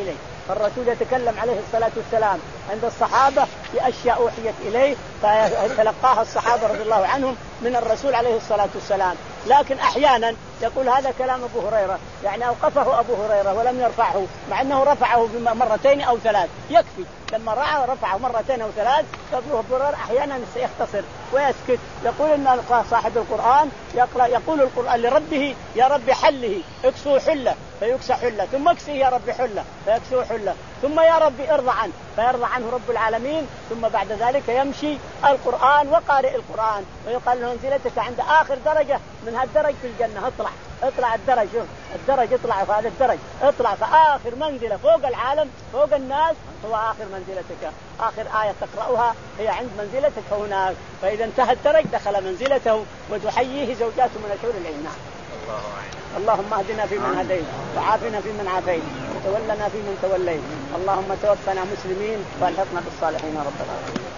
فالرسول يتكلم عليه الصلاة والسلام عند الصحابة بأشياء أوحيت إليه فتلقاها الصحابة رضي الله عنهم من الرسول عليه الصلاة والسلام. لكن أحيانا يقول هذا كلام أبو هريرة، يعني أوقفه أبو هريرة ولم يرفعه، مع أنه رفعه مرتين أو ثلاث يكفي. لما رأى رفعه مرتين أو ثلاث فأبو هريرة أحيانا سيختصر ويسكت. يقول إن صاحب القرآن يقرأ يقول القرآن لربه يا رب حله اكسو حلة فيكسى حلة، ثم اكسي يا رب حلة فيكسو حلة، ثم يا رب ارضى عنه فيرضى عنه رب العالمين، ثم بعد ذلك يمشي القرآن وقارئ القرآن ويقال له انزلتك عند آخر درجة من هالدرج في الجنة، اطلع اطلع الدرج، الدرج اطلع فهذا الدرج اطلع فآخر منزلة فوق العالم فوق الناس هو آخر منزلتك، آخر آية تقرأها هي عند منزلتك هناك، فإذا انتهى الدرج دخل منزلته وتحييه زوجاته من الحور العين. اللهم اهدنا فيمن هديت وعافنا فيمن عافيت وتولنا فيمن توليت، اللهم توفنا مسلمين والحقنا بالصالحين رب العالمين.